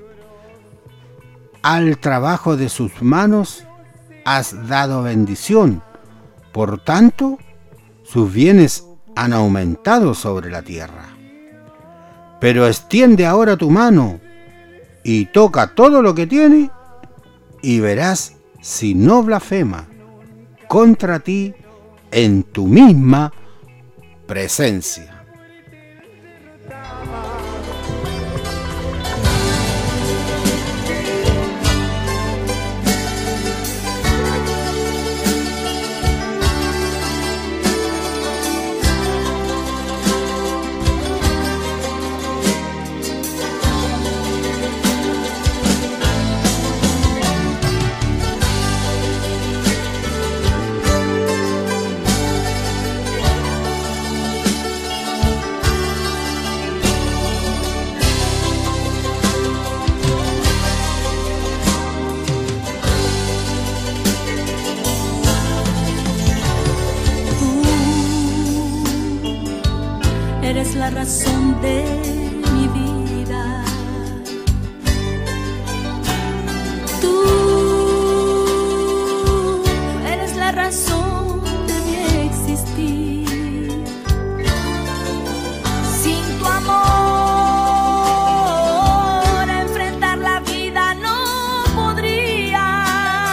Al trabajo de sus manos has dado bendición, por tanto sus bienes han aumentado sobre la tierra. Pero extiende ahora tu mano y toca todo lo que tiene, y verás si no blasfema contra ti en tu misma presencia. La razón de mi vida, tú eres la razón de mi existir. Sin tu amor a enfrentar la vida no podría.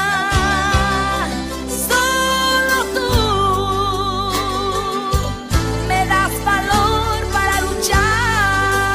Solo tú me das valor para luchar.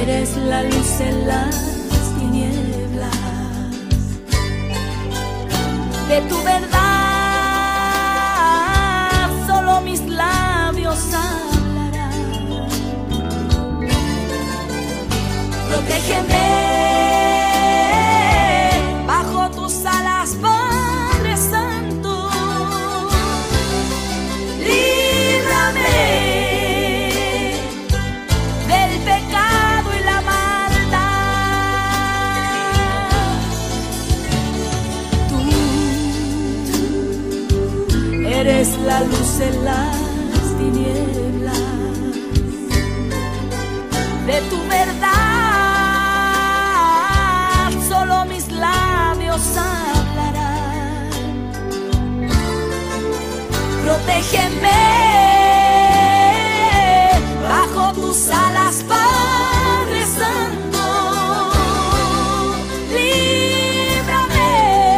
Eres la luz en las tinieblas. De tu verdad solo mis labios hablarán. Protégeme bajo tus alas, Padre Santo. Líbrame del pecado y la maldad. Tú eres la luz en las tinieblas. De tu verdad solo mis labios hablarán. Protégeme bajo tus alas, Padre Santo. Líbrame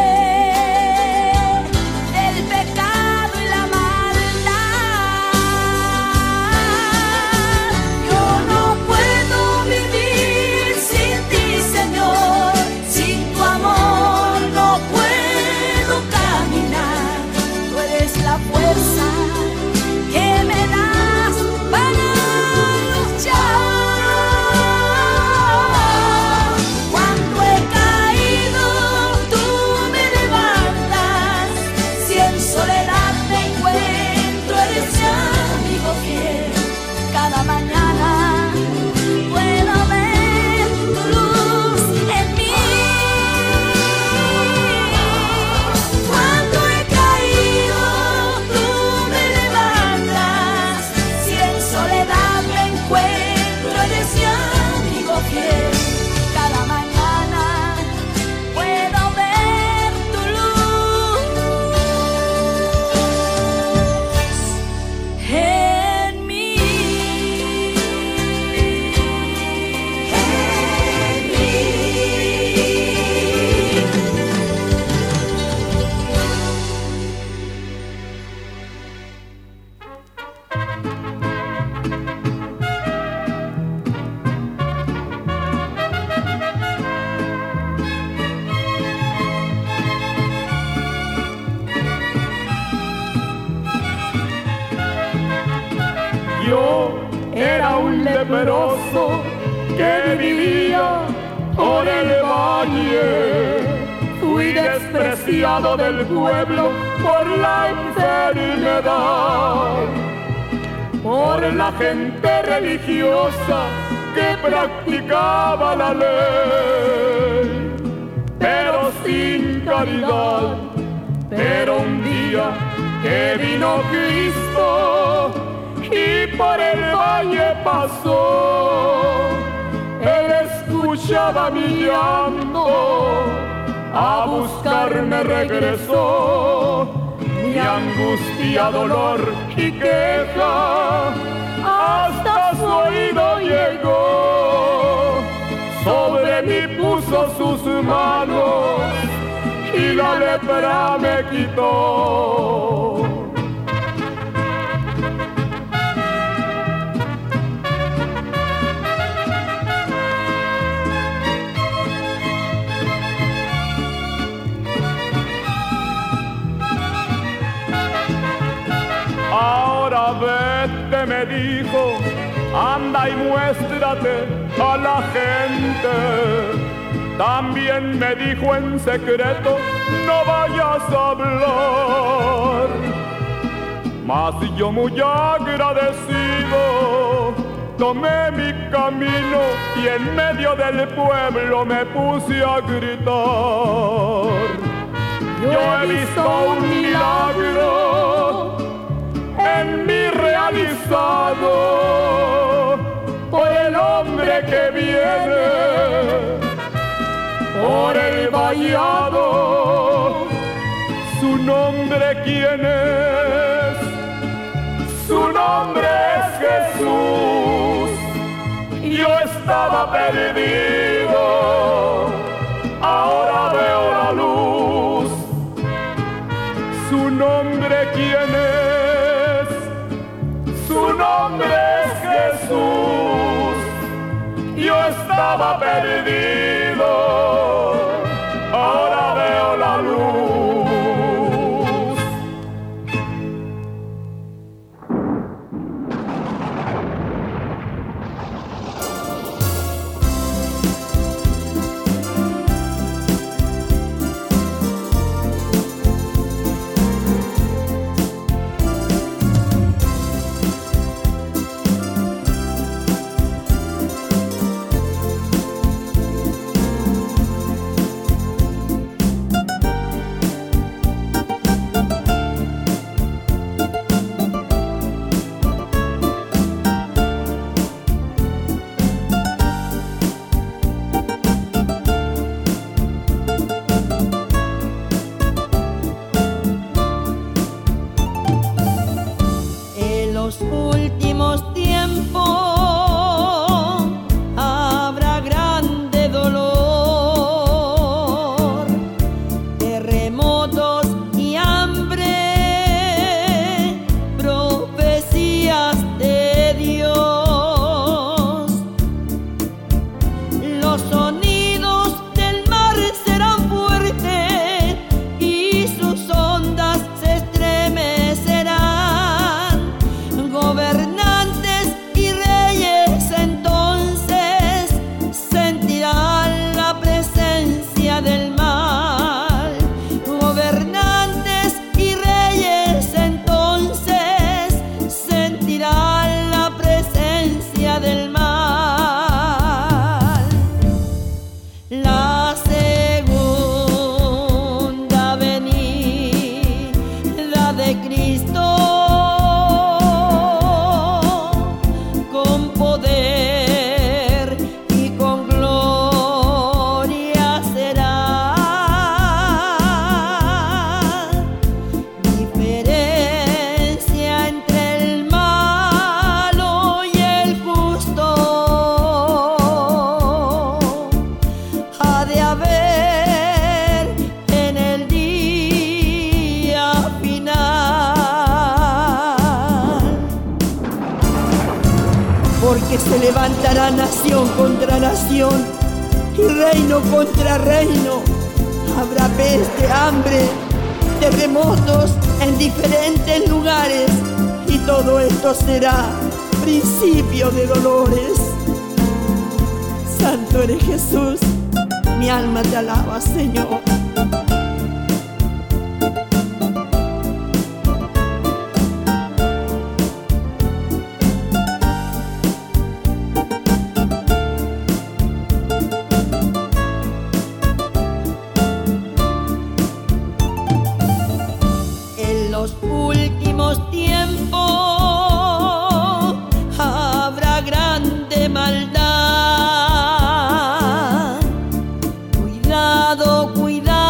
del pecado y la maldad. Yo no puedo vivir sin ti, Señor. Sin tu amor no puedo caminar. Tú eres la fuerza que me das para luchar. Cuando he caído, tú me levantas. Si en soledad me encuentro, eres mi amigo fiel. Cada mañana puedo ver tu luz en mí. Cuando he caído, tú me levantas. Si en soledad me encuentro, eres mi amigo fiel. Cada mañana puedo ver tu luz en mí. En mí. Yo era un leproso que vivía por el valle. Fui despreciado del pueblo por la enfermedad, por la gente religiosa que practicaba la ley, pero sin caridad. Pero un día que vino Cristo y por el valle pasó, Él escuchaba mi llanto, a buscarme regresó. Mi angustia, dolor y queja hasta su oído llegó. Sobre mí puso sus manos y la lepra me quitó. Ahora vete, me dijo, anda y muéstrate a la gente. También me dijo en secreto, no vayas a hablar. Mas yo muy agradecido tomé mi camino y en medio del pueblo me puse a gritar. Yo he visto un milagro en mí realizado por el hombre que viene por el vallado. Su nombre, ¿quién es? Su nombre es Jesús. Yo estaba perdido, ahora veo la luz. Su nombre, ¿quién es? Su nombre es Jesús. Yo estaba estaba perdido, ahora veo la luz. Porque se levantará nación contra nación y reino contra reino. Habrá peste, hambre, terremotos en diferentes lugares, y todo esto será principio de dolores. Santo eres Jesús, mi alma te alaba, Señor. Los últimos tiempos habrá grande maldad. Cuidado, cuidado.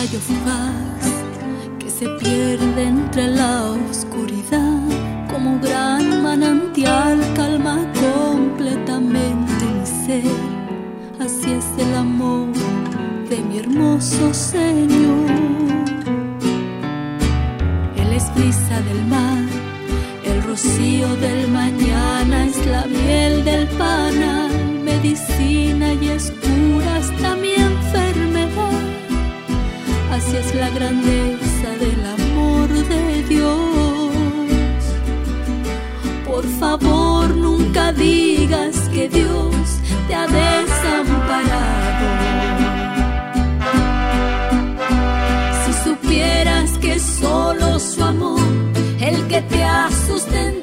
rayo fugaz que se pierde entre la oscuridad, como gran manantial calma completamente mi ser. Así es el amor de mi hermoso Señor. Él es brisa del mar, el rocío del mañana, es la miel del panal, medicina y es cura hasta mi enfermedad. Así es la grandeza del amor de Dios. Por favor, nunca digas que Dios te ha desamparado. Si supieras que solo su amor, el que te ha sustentado.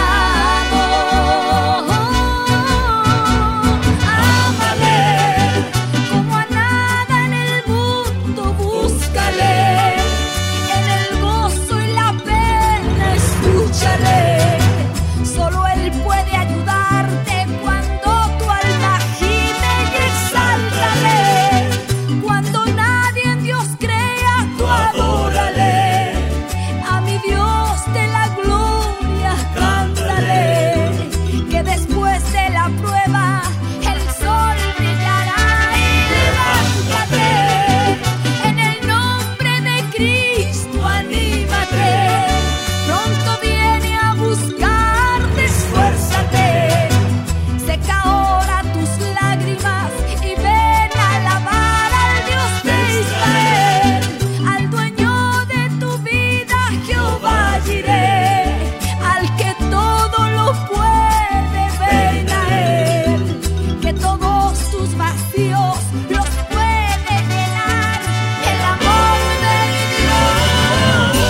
Ámale como a nada en el mundo, búscale en el gozo y la pena, escúchale. Solo Él puede ayudarte cuando tu alma gime y exáltale. Cuando nadie en Dios crea, tú adórale. A mi Dios de la gloria, cántale. Que después de la prueba el sol brillará. Y levántate, en el nombre de Cristo anímate. Pronto viene a buscar, esfuérzate. Seca ahora tus lágrimas y ven a alabar al Dios de Israel, al dueño de tu vida, Jehová Jireh, al que todo lo puede. Ven a Él, que todos tus vacíos los puede llenar el amor de mi Dios.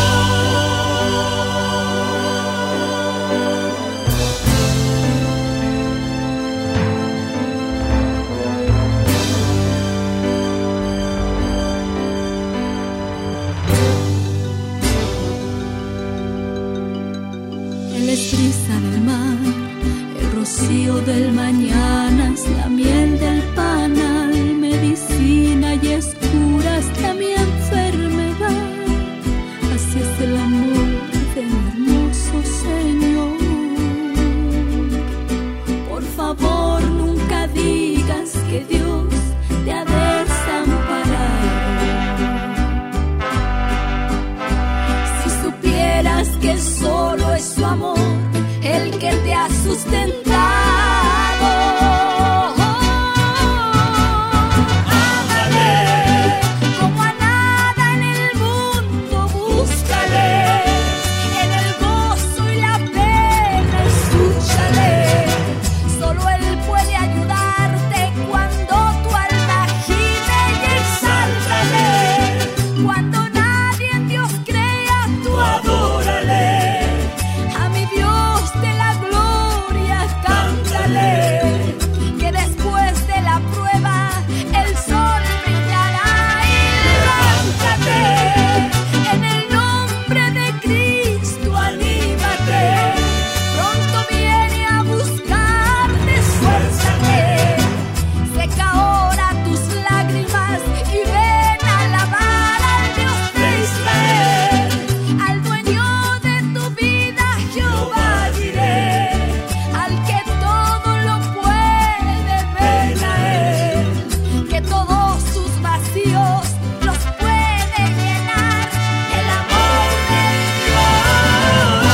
Él es brisa del mar, el rocío del mañana, es la miel del panal, medicina y es cura hasta mi enfermedad. Así es el amor de mi hermoso Señor. Por favor, nunca digas que Dios te ha desamparado. Si supieras que solo es su amor el que te ha sustentado. Ámale como a nada en el mundo, búscale en el gozo y la pena, escúchale. Solo Él puede ayudarte cuando tu alma gime y exáltale. Cuando nadie en Dios crea, tú adórale. A mi Dios de la gloria, cántale. Que después de la prueba el sol brillará. Y levántate, en el nombre de Cristo anímate. Pronto viene a buscarte, esfuérzate. Seca ahora tus lágrimas y ven a alabar al Dios de Israel, al dueño de tu vida, Jehová Jireh, al que todo lo puede. Ven a Él, que todos tus vacíos los puede llenar el amor de Dios.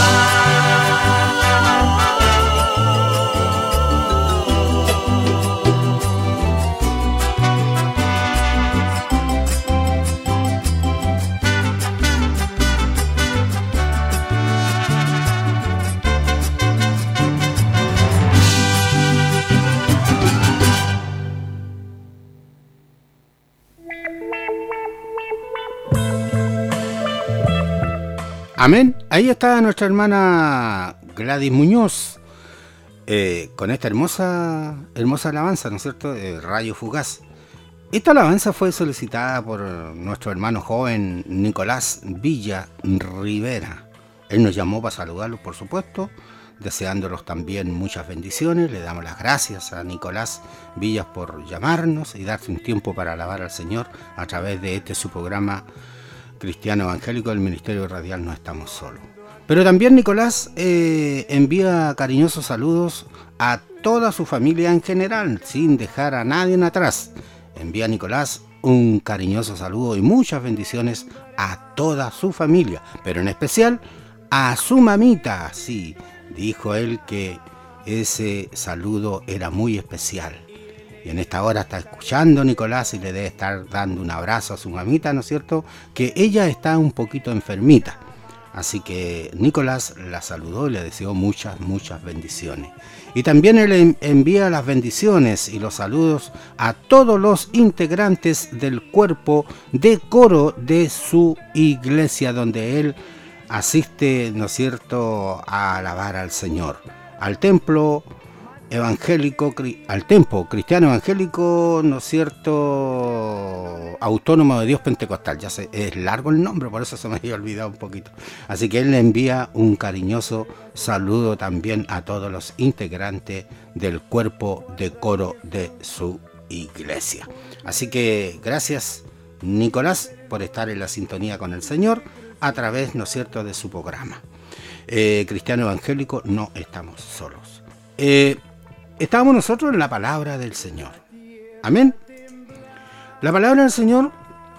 Amén. Ahí está nuestra hermana Gladys Muñoz, eh, con esta hermosa hermosa alabanza, ¿no es cierto? Eh, Rayo Fugaz. Esta alabanza fue solicitada por nuestro hermano joven Nicolás Villa Rivera. Él nos llamó para saludarlo, por supuesto, deseándolos también muchas bendiciones. Le damos las gracias a Nicolás Villas por llamarnos y darse un tiempo para alabar al Señor a través de este su programa Cristiano Evangélico del Ministerio Radial No Estamos Solos. Pero también Nicolás eh, envía cariñosos saludos a toda su familia en general, sin dejar a nadie atrás. Envía Nicolás un cariñoso saludo y muchas bendiciones a toda su familia, pero en especial a su mamita. Sí, dijo él que ese saludo era muy especial. Y en esta hora está escuchando Nicolás y le debe estar dando un abrazo a su mamita, ¿no es cierto? Que ella está un poquito enfermita. Así que Nicolás la saludó y le deseó muchas, muchas bendiciones. Y también él envía las bendiciones y los saludos a todos los integrantes del cuerpo de coro de su iglesia, donde él asiste, ¿no es cierto?, a alabar al Señor. Al templo evangélico, al templo cristiano evangélico, ¿no es cierto?, autónomo de Dios Pentecostal. Ya sé, es largo el nombre, por eso se me había olvidado un poquito. Así que él le envía un cariñoso saludo también a todos los integrantes del cuerpo de coro de su iglesia. Así que gracias, Nicolás, por estar en la sintonía con el Señor a través, ¿no es cierto?, de su programa. Eh, Cristiano Evangélico, no estamos solos. Eh, Estamos nosotros en la palabra del Señor. Amén. La palabra del Señor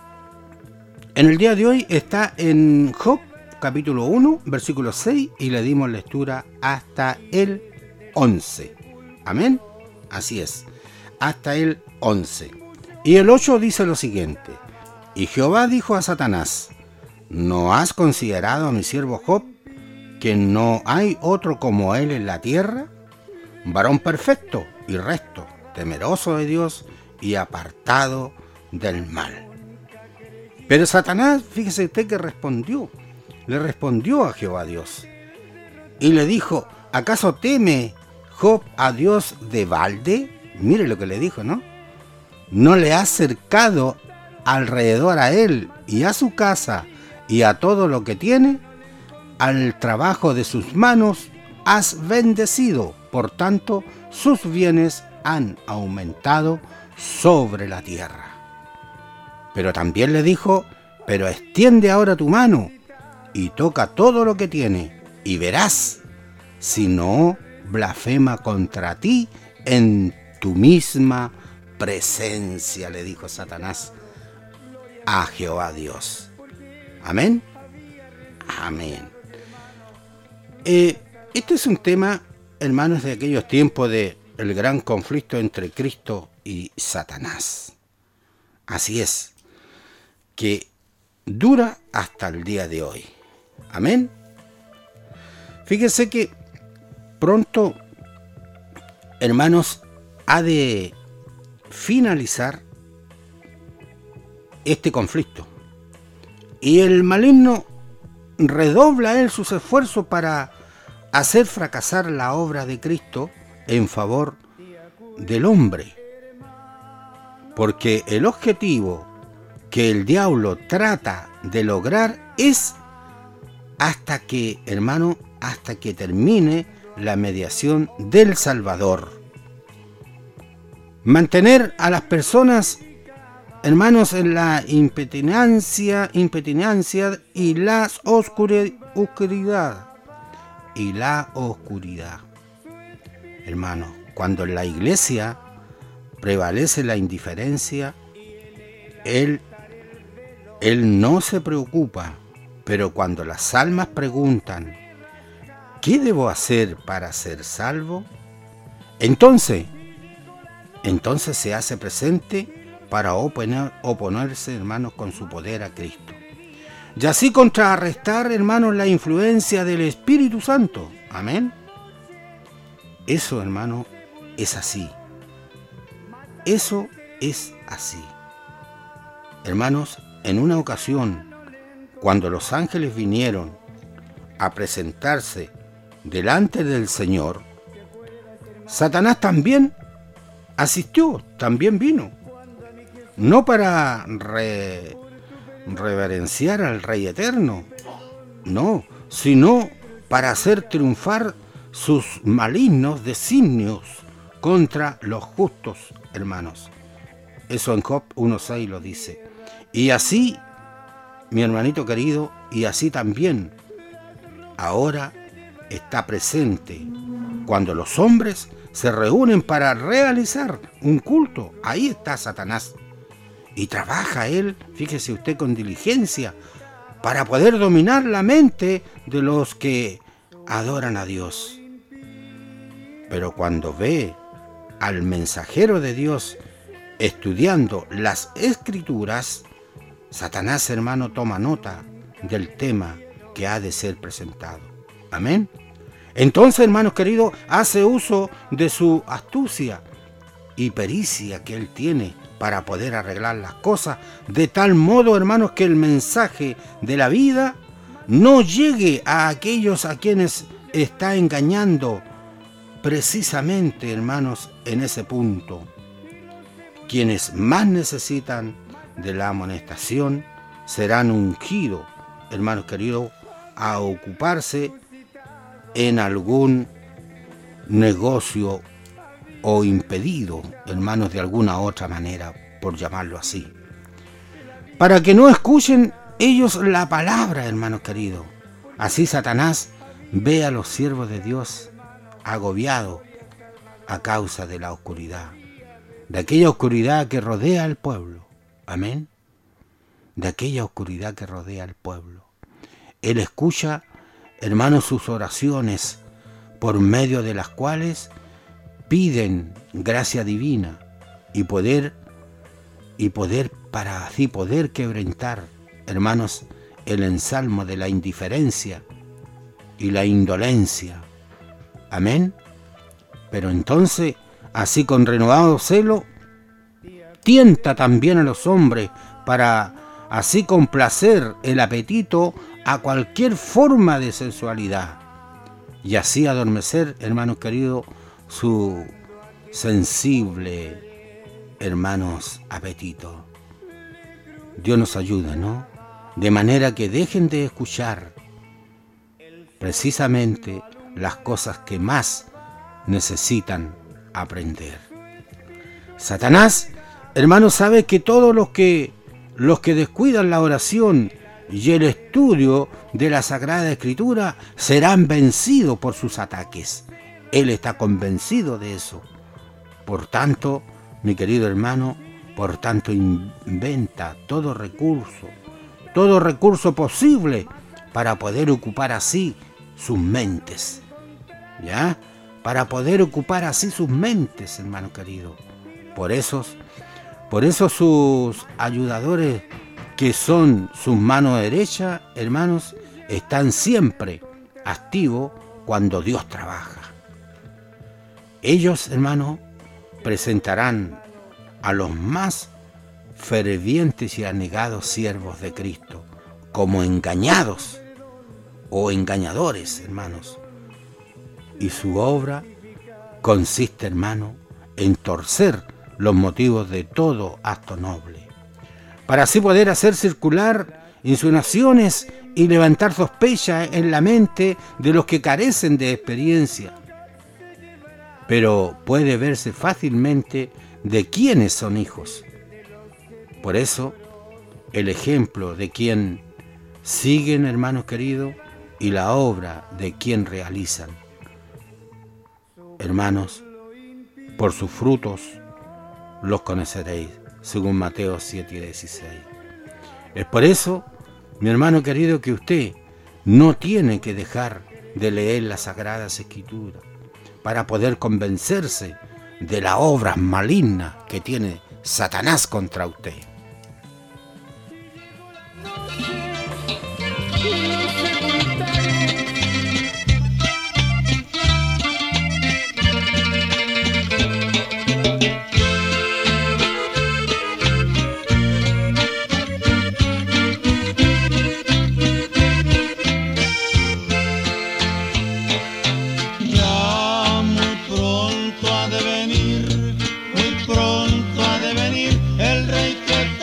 en el día de hoy está en Job, capítulo uno, versículo seis, y le dimos lectura hasta el once. Amén. Así es, hasta el once. Y el ocho dice lo siguiente: y Jehová dijo a Satanás: ¿no has considerado a mi siervo Job, que no hay otro como él en la tierra? Varón perfecto y recto, temeroso de Dios y apartado del mal. Pero Satanás, fíjese usted que respondió, le respondió a Jehová Dios y le dijo: ¿acaso teme Job a Dios de balde? Mire lo que le dijo, ¿no? ¿No le has cercado alrededor a él y a su casa y a todo lo que tiene? Al trabajo de sus manos has bendecido, por tanto sus bienes han aumentado sobre la tierra. Pero también le dijo: pero extiende ahora tu mano y toca todo lo que tiene, y verás si no blasfema contra ti en tu misma presencia, le dijo Satanás a Jehová Dios. Amén. Amén. Eh, este es un tema, hermanos, de aquellos tiempos de el gran conflicto entre Cristo y Satanás. Así es, que dura hasta el día de hoy. Amén. Fíjense que pronto, hermanos, ha de finalizar este conflicto. Y el maligno redobla él sus esfuerzos para hacer fracasar la obra de Cristo en favor del hombre. Porque el objetivo que el diablo trata de lograr es hasta que, hermano, hasta que termine la mediación del Salvador. Mantener a las personas, hermanos, en la impetinencia, impetinencia y la oscuridad. Y la oscuridad. Hermano, cuando en la iglesia prevalece la indiferencia, él, él no se preocupa, pero cuando las almas preguntan: ¿qué debo hacer para ser salvo? Entonces, entonces se hace presente para oponer, oponerse, hermanos, con su poder a Cristo. Y así contrarrestar, hermanos, la influencia del Espíritu Santo. Amén. Eso, hermano, es así. Eso es así. Hermanos, en una ocasión, cuando los ángeles vinieron a presentarse delante del Señor, Satanás también asistió, también vino. No para re, reverenciar al Rey Eterno, no, sino para hacer triunfar sus malignos designios contra los justos, hermanos. Eso en Job uno seis lo dice. Y así, mi hermanito querido, y así también ahora está presente cuando los hombres se reúnen para realizar un culto. Ahí está Satanás. Y trabaja él, fíjese usted, con diligencia para poder dominar la mente de los que adoran a Dios. Pero cuando ve al mensajero de Dios estudiando las Escrituras, Satanás, hermano, toma nota del tema que ha de ser presentado. Amén. Entonces, hermanos queridos, hace uso de su astucia y pericia que él tiene para poder arreglar las cosas, de tal modo, hermanos, que el mensaje de la vida no llegue a aquellos a quienes está engañando precisamente, hermanos, en ese punto. Quienes más necesitan de la amonestación serán ungidos, hermanos queridos, a ocuparse en algún negocio o impedido, hermanos, de alguna otra manera, por llamarlo así, para que no escuchen ellos la palabra, hermanos queridos. Así Satanás ve a los siervos de Dios agobiados a causa de la oscuridad, de aquella oscuridad que rodea al pueblo. Amén. De aquella oscuridad que rodea al pueblo. Él escucha, hermanos, sus oraciones, por medio de las cuales piden gracia divina y poder, y poder para así poder quebrantar, hermanos, el ensalmo de la indiferencia y la indolencia. Amén. Pero entonces, así con renovado celo, tienta también a los hombres para así complacer el apetito a cualquier forma de sensualidad y así adormecer, hermanos queridos, su sensible, hermanos, apetito. Dios nos ayuda, ¿no? De manera que dejen de escuchar precisamente las cosas que más necesitan aprender. Satanás, hermanos, sabe que todos los que, los que descuidan la oración y el estudio de la Sagrada Escritura serán vencidos por sus ataques. Él está convencido de eso. Por tanto, mi querido hermano, por tanto inventa todo recurso, todo recurso posible para poder ocupar así sus mentes. ¿Ya? Para poder ocupar así sus mentes, hermano querido. Por eso, por eso sus ayudadores, que son sus manos derechas, hermanos, están siempre activos cuando Dios trabaja. Ellos, hermanos, presentarán a los más fervientes y anegados siervos de Cristo como engañados o engañadores, hermanos. Y su obra consiste, hermano, en torcer los motivos de todo acto noble, para así poder hacer circular insinuaciones y levantar sospechas en la mente de los que carecen de experiencia. Pero puede verse fácilmente de quiénes son hijos. Por eso, el ejemplo de quien siguen, hermanos queridos, y la obra de quien realizan. Hermanos, por sus frutos los conoceréis, según Mateo siete dieciséis. Es por eso, mi hermano querido, que usted no tiene que dejar de leer las Sagradas Escrituras para poder convencerse de la obra maligna que tiene Satanás contra usted. El rey que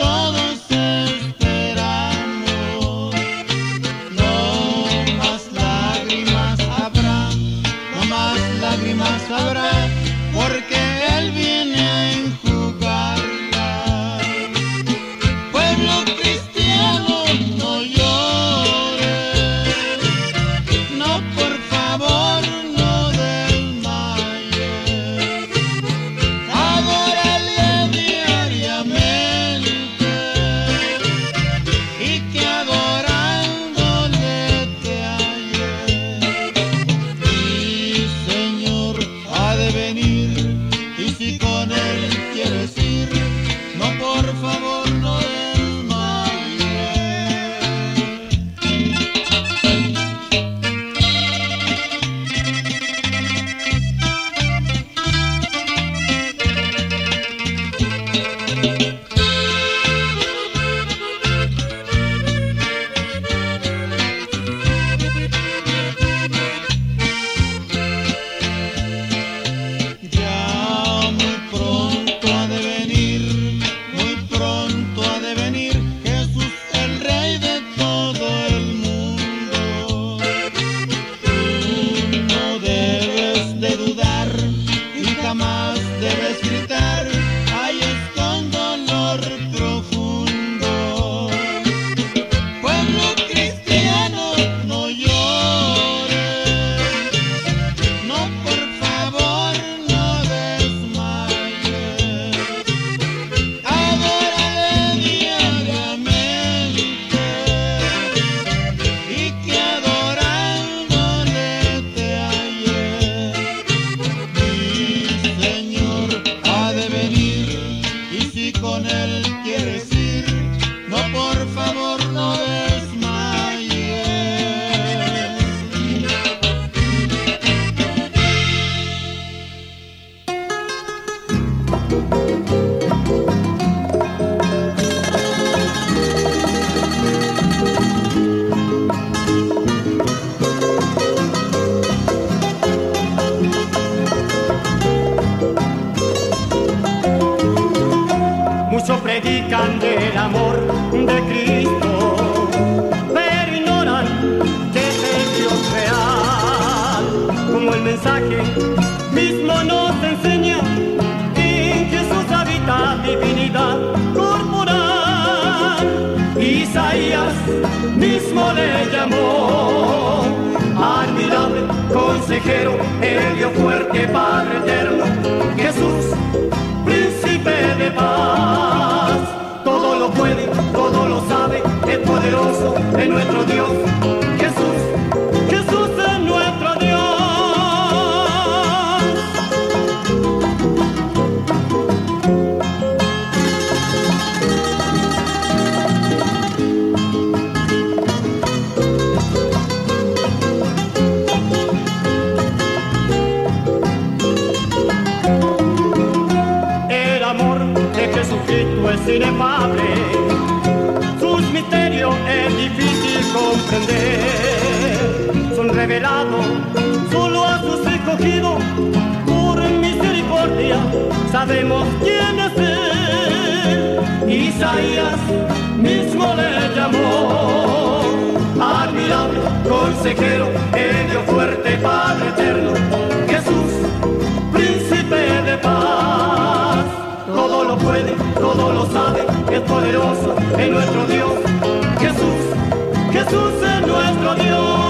si con él quieres ir, no, por favor no desmayes. Muchos predican del amor de Cristo, pero ignoran que es el Dios real. Como el mensaje mismo nos enseña, en Jesús habita divinidad corporal. Isaías mismo le llamó admirable consejero, el Dios fuerte, Padre eterno, Jesús, príncipe de paz. Todo lo puede, todo lo sabe, es poderoso, es nuestro Dios. Jesús, Jesús es nuestro Dios. Jesucristo es inefable, sus misterios es difícil comprender, son revelados solo a sus escogidos, por misericordia sabemos quién es él. Isaías mismo le llamó admirable consejero, el Dios fuerte, Padre eterno, Jesús, príncipe de paz. Todo lo puede, todo lo sabe, es poderoso, es nuestro Dios. Jesús, Jesús es nuestro Dios.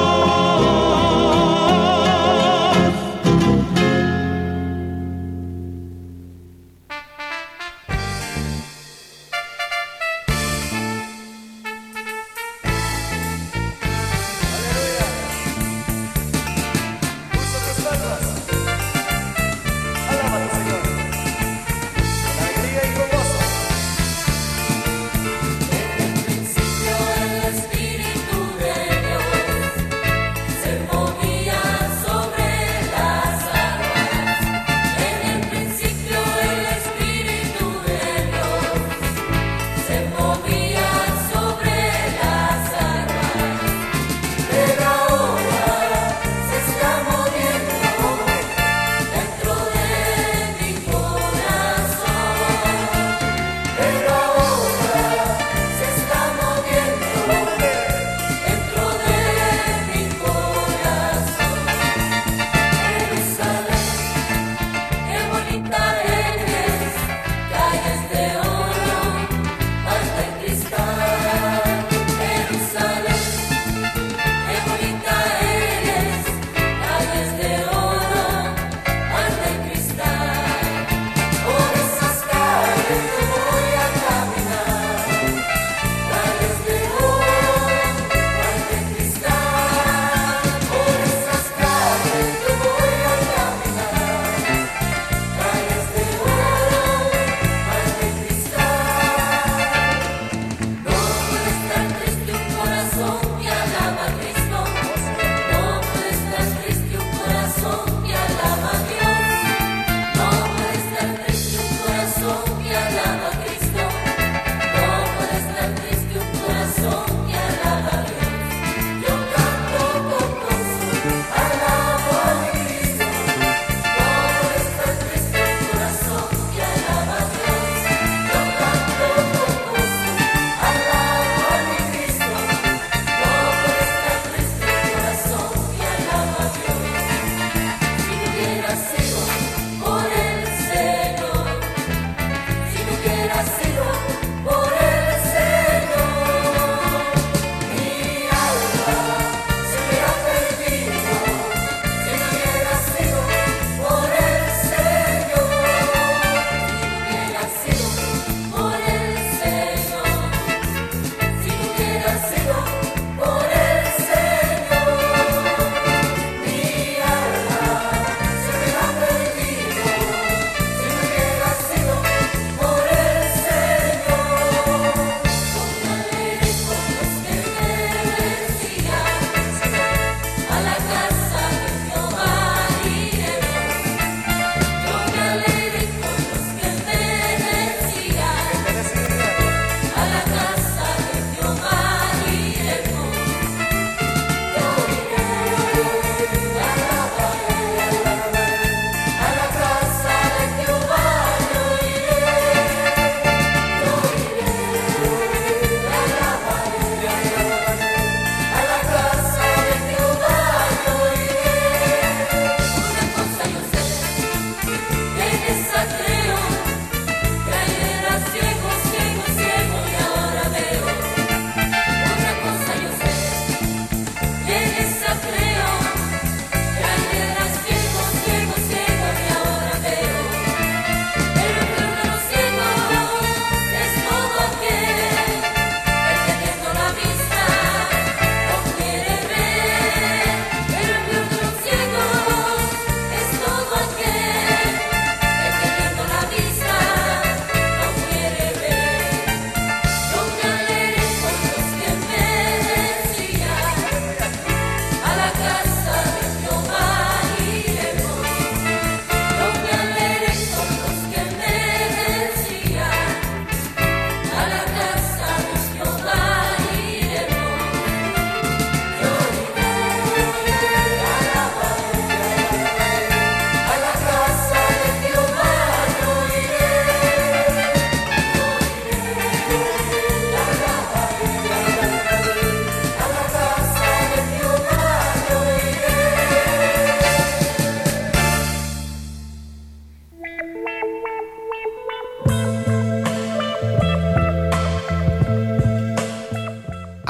El Espíritu de Dios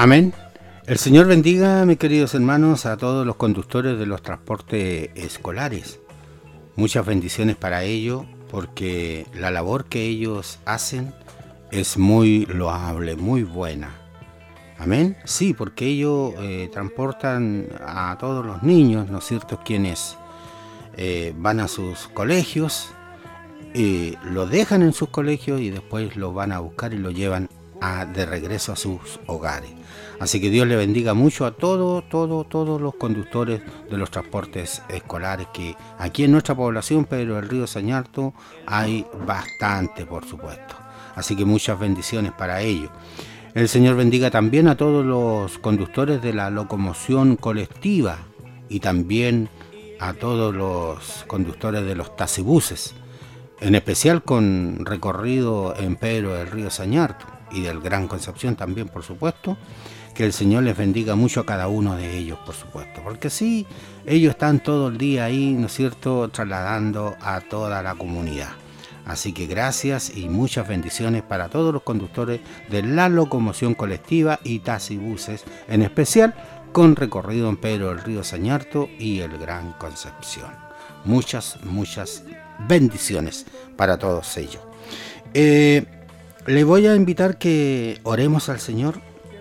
Amén. El Señor bendiga, mis queridos hermanos, a todos los conductores de los transportes escolares. Muchas bendiciones para ellos, porque la labor que ellos hacen es muy loable, muy buena. Amén. Sí, porque ellos eh, transportan a todos los niños, ¿no es cierto?, quienes eh, van a sus colegios, eh, lo dejan en sus colegios y después lo van a buscar y lo llevan a, de regreso a sus hogares. Así que Dios le bendiga mucho a todos, todos, todos los conductores de los transportes escolares, que aquí en nuestra población, Pedro del Río Sañarto, hay bastante, por supuesto. Así que muchas bendiciones para ellos. El Señor bendiga también a todos los conductores de la locomoción colectiva y también a todos los conductores de los taxibuses, en especial con recorrido en Pedro del Río Sañarto y del Gran Concepción también, por supuesto. Que el Señor les bendiga mucho a cada uno de ellos, por supuesto, porque sí, ellos están todo el día ahí, ¿no es cierto?, trasladando a toda la comunidad. Así que gracias y muchas bendiciones para todos los conductores de la locomoción colectiva y taxibuses, en especial con recorrido en Pedro del Río Sañarto y el Gran Concepción. Muchas, muchas bendiciones para todos ellos. Eh, le voy a invitar que oremos al Señor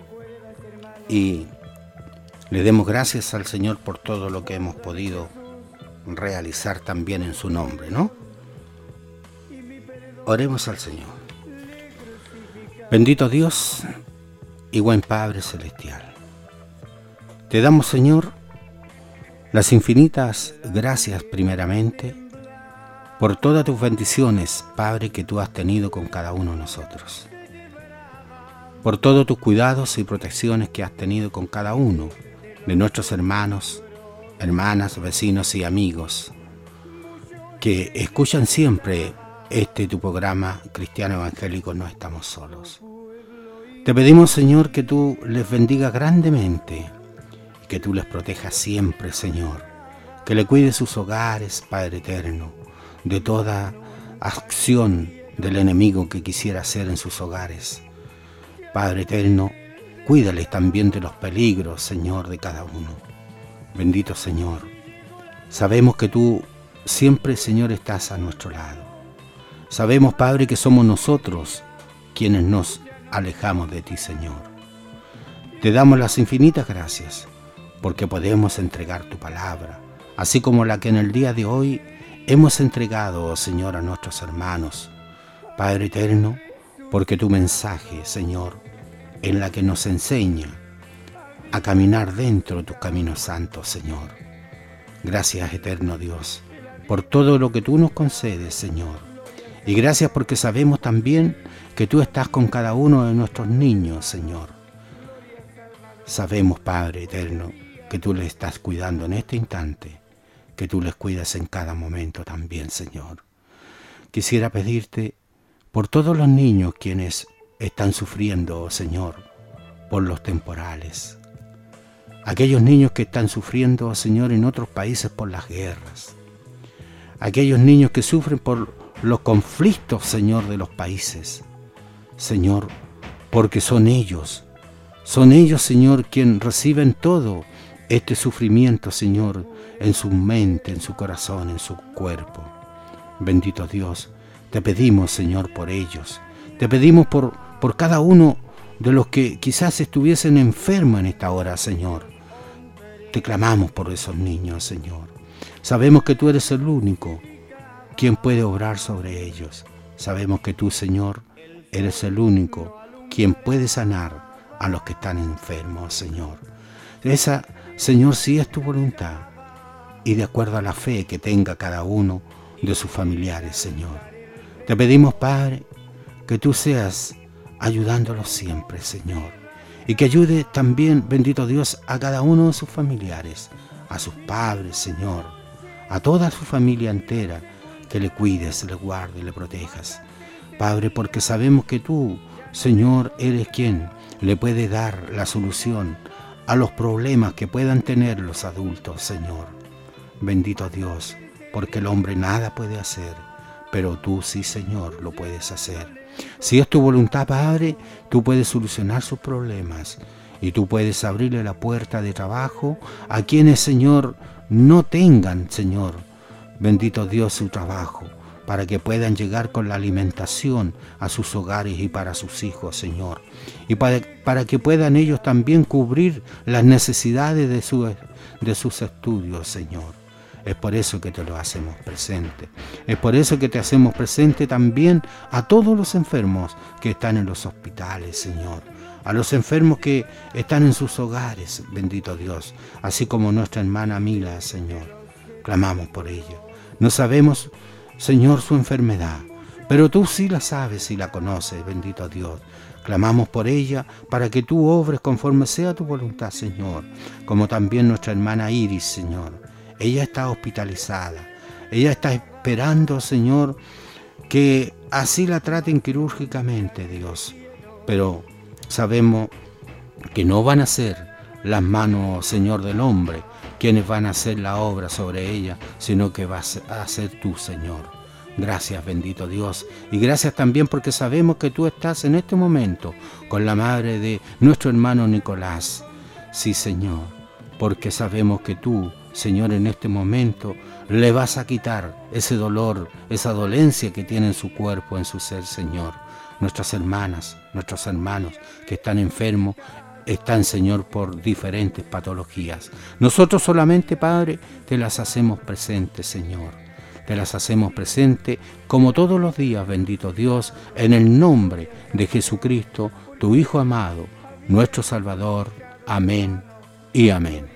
y le demos gracias al Señor por todo lo que hemos podido realizar también en su nombre, ¿no? Oremos al Señor. Bendito Dios y buen Padre Celestial, te damos, Señor, las infinitas gracias primeramente por todas tus bendiciones, Padre, que tú has tenido con cada uno de nosotros. Por todos tus cuidados y protecciones que has tenido con cada uno de nuestros hermanos, hermanas, vecinos y amigos que escuchan siempre este tu programa Cristiano Evangélico No Estamos Solos. Te pedimos, Señor, que tú les bendigas grandemente, que tú les protejas siempre, Señor, que le cuides sus hogares, Padre eterno, de toda acción del enemigo que quisiera hacer en sus hogares. Padre eterno, cuídales también de los peligros, Señor, de cada uno. Bendito Señor, sabemos que tú siempre, Señor, estás a nuestro lado. Sabemos, Padre, que somos nosotros quienes nos alejamos de ti, Señor. Te damos las infinitas gracias porque podemos entregar tu palabra, así como la que en el día de hoy hemos entregado, oh Señor, a nuestros hermanos. Padre eterno, porque tu mensaje, Señor, en la que nos enseña a caminar dentro de tus caminos santos, Señor. Gracias, eterno Dios, por todo lo que tú nos concedes, Señor. Y gracias porque sabemos también que tú estás con cada uno de nuestros niños, Señor. Sabemos, Padre eterno, que tú les estás cuidando en este instante, que tú les cuidas en cada momento también, Señor. Quisiera pedirte por todos los niños quienes están sufriendo, Señor, por los temporales. Aquellos niños que están sufriendo, Señor, en otros países por las guerras. Aquellos niños que sufren por los conflictos, Señor, de los países. Señor, porque son ellos, son ellos, Señor, quienes reciben todo este sufrimiento, Señor, en su mente, en su corazón, en su cuerpo. Bendito Dios, te pedimos, Señor, por ellos. Te pedimos por, por cada uno de los que quizás estuviesen enfermos en esta hora, Señor. Te clamamos por esos niños, Señor. Sabemos que tú eres el único quien puede obrar sobre ellos. Sabemos que tú, Señor, eres el único quien puede sanar a los que están enfermos, Señor. Esa, Señor, sí es tu voluntad y de acuerdo a la fe que tenga cada uno de sus familiares, Señor. Te pedimos, Padre, que tú seas ayudándolos siempre, Señor, y que ayude también, bendito Dios, a cada uno de sus familiares, a sus padres, Señor, a toda su familia entera, que le cuides, le guardes, le protejas. Padre, porque sabemos que tú, Señor, eres quien le puede dar la solución a los problemas que puedan tener los adultos, Señor. Bendito Dios, porque el hombre nada puede hacer, pero tú sí, Señor, lo puedes hacer. Si es tu voluntad, Padre, tú puedes solucionar sus problemas Y tú puedes abrirle la puerta de trabajo a quienes, Señor, no tengan, Señor, bendito Dios, su trabajo, para que puedan llegar con la alimentación a sus hogares y para sus hijos, Señor. Y para, para que puedan ellos también cubrir las necesidades de, su, de sus estudios, Señor. Es por eso que te lo hacemos presente. Es por eso que te hacemos presente también a todos los enfermos que están en los hospitales, Señor. A los enfermos que están en sus hogares, bendito Dios. Así como nuestra hermana Mila, Señor. Clamamos por ella. No sabemos, Señor, su enfermedad, pero tú sí la sabes y la conoces, bendito Dios. Clamamos por ella para que tú obres conforme sea tu voluntad, Señor. Como también nuestra hermana Iris, Señor. Ella está hospitalizada. Ella está esperando, Señor, que así la traten quirúrgicamente, Dios. Pero sabemos que no van a ser las manos, Señor, del hombre quienes van a hacer la obra sobre ella, sino que vas a ser tú, Señor. Gracias, bendito Dios. Y gracias también porque sabemos que tú estás en este momento con la madre de nuestro hermano Nicolás. Sí, Señor, porque sabemos que tú, Señor, en este momento le vas a quitar ese dolor, esa dolencia que tiene en su cuerpo, en su ser, Señor. Nuestras hermanas, nuestros hermanos que están enfermos, están, Señor, por diferentes patologías. Nosotros solamente, Padre, te las hacemos presentes, Señor. Te las hacemos presentes como todos los días, bendito Dios, en el nombre de Jesucristo, tu Hijo amado, nuestro Salvador. Amén y amén.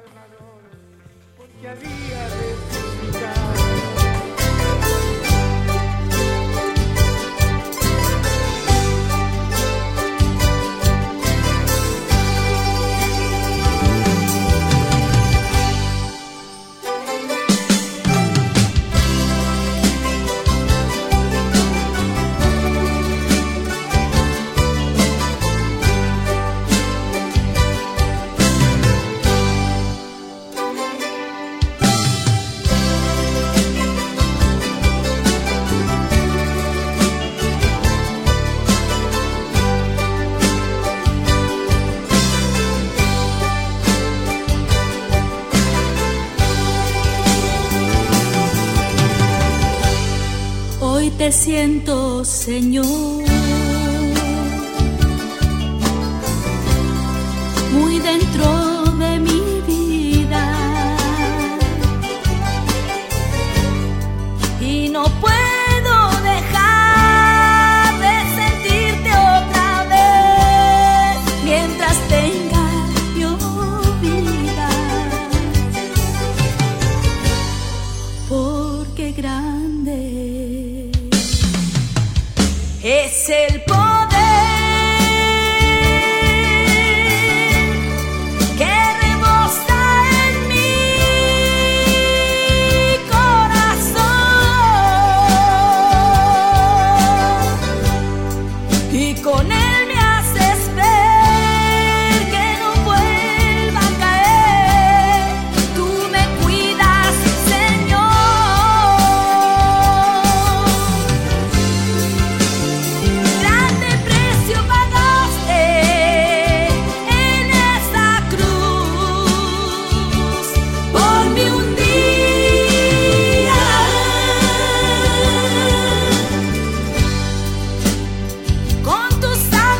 Te siento, Señor, muy dentro de mi vida, y no puedo dejar de sentirte otra vez mientras tenga yo vida, porque grande es el poder que rebosa en mi corazón, y con él me haces ver que no vuelva a caer. Tú me cuidas, Señor. Con tu sangre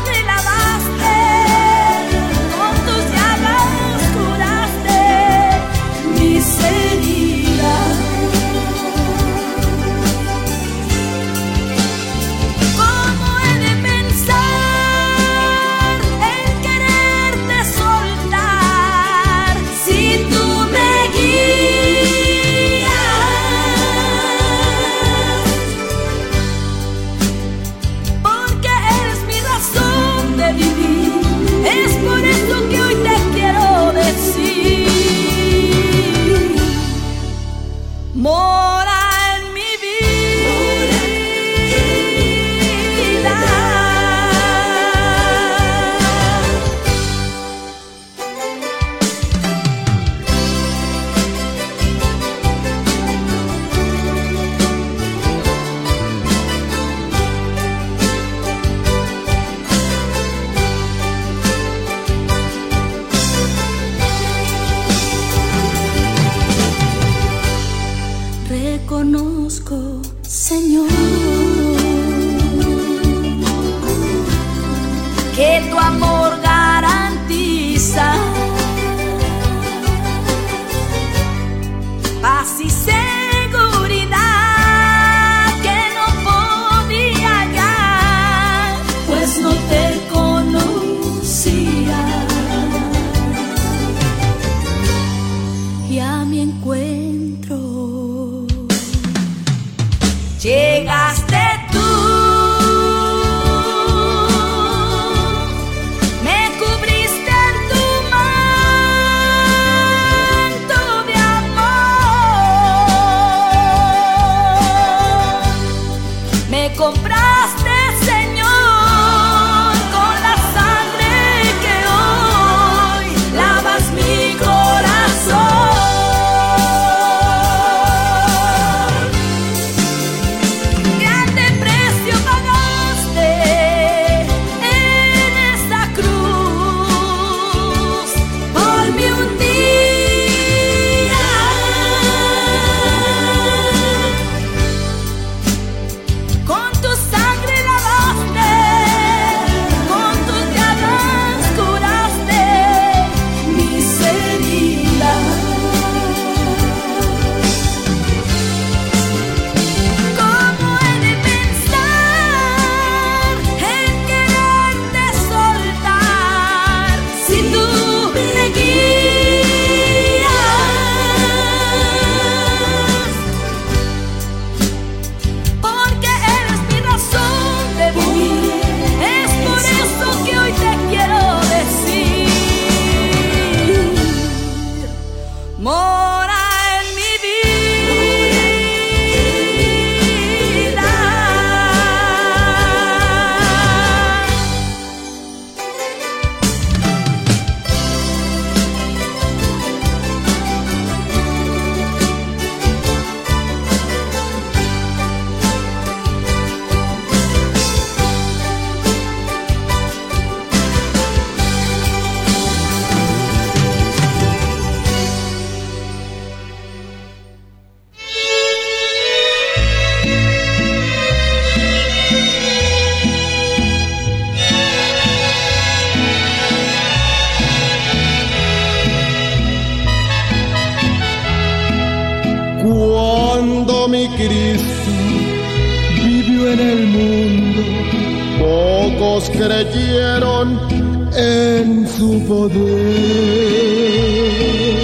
Cristo vivió en el mundo, pocos creyeron en su poder.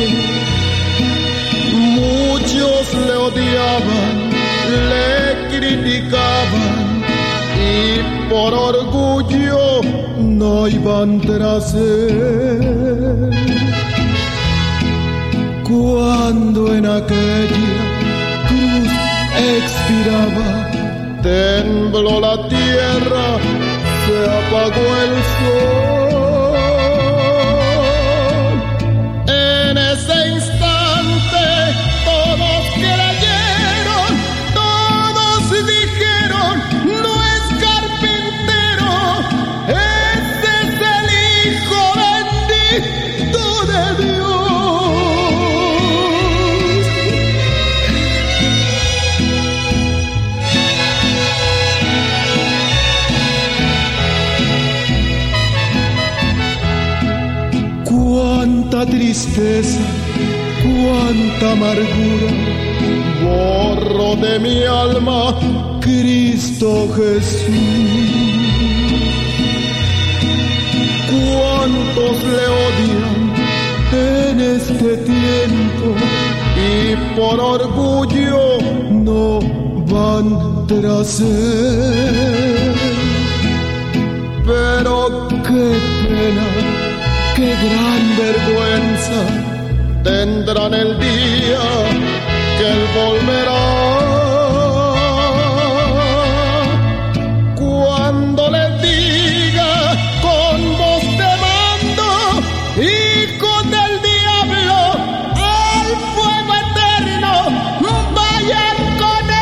Muchos le odiaban, le criticaban y por orgullo no iban tras él. Cuando en aquella cruz expiraba, tembló la tierra, se apagó el sol. En ese instante todos creyeron, todos dijeron, no es carpintero, este es el Hijo bendito de Dios. Cuánta tristeza, cuánta amargura borro de mi alma, Cristo Jesús. Cuántos le odian en este tiempo y por orgullo no van tras él. Pero qué pena, qué gran vergüenza tendrán el día que él volverá. Cuando les diga con voz de mando, hijo del diablo, al fuego eterno, vayan con él.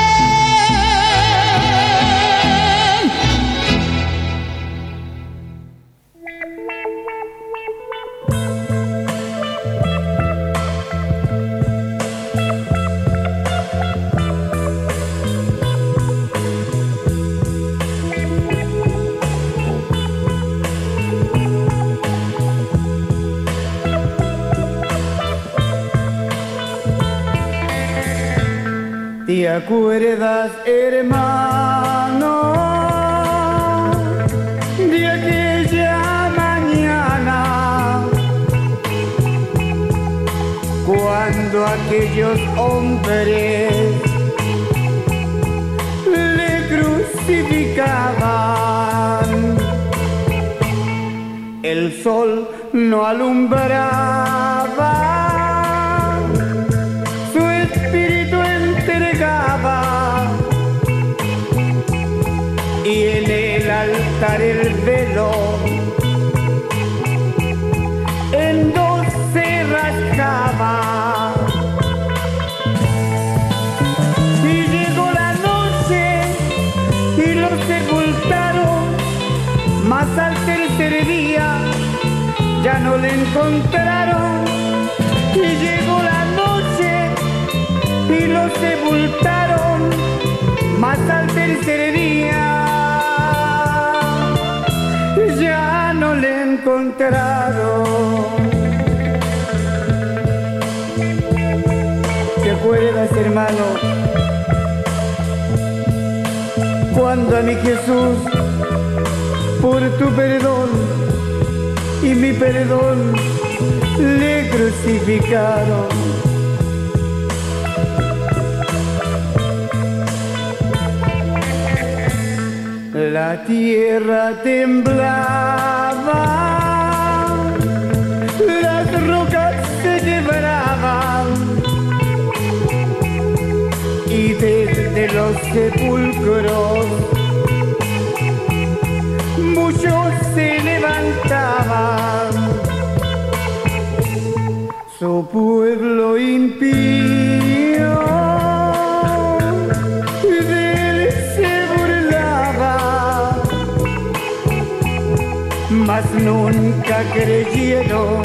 ¿Te acuerdas, hermano, de aquella mañana cuando aquellos hombres le crucificaban? El sol no alumbraba, su espíritu entregaba, y en el altar el velo en dos se rasgaba. Y llegó la noche y lo sepultaron, mas al tercer día ya no le encontraron. Y llegó la noche y lo sepultaron, mas al tercer día ya no le encontraron. ¿Te acuerdas, hermano, cuando a mi Jesús, por tu perdón y mi perdón, le crucificaron? La tierra temblaba, las rocas se quebraban, y desde los sepulcros muchos se levantaban. Su pueblo impío de él se burlaba, mas nunca creyeron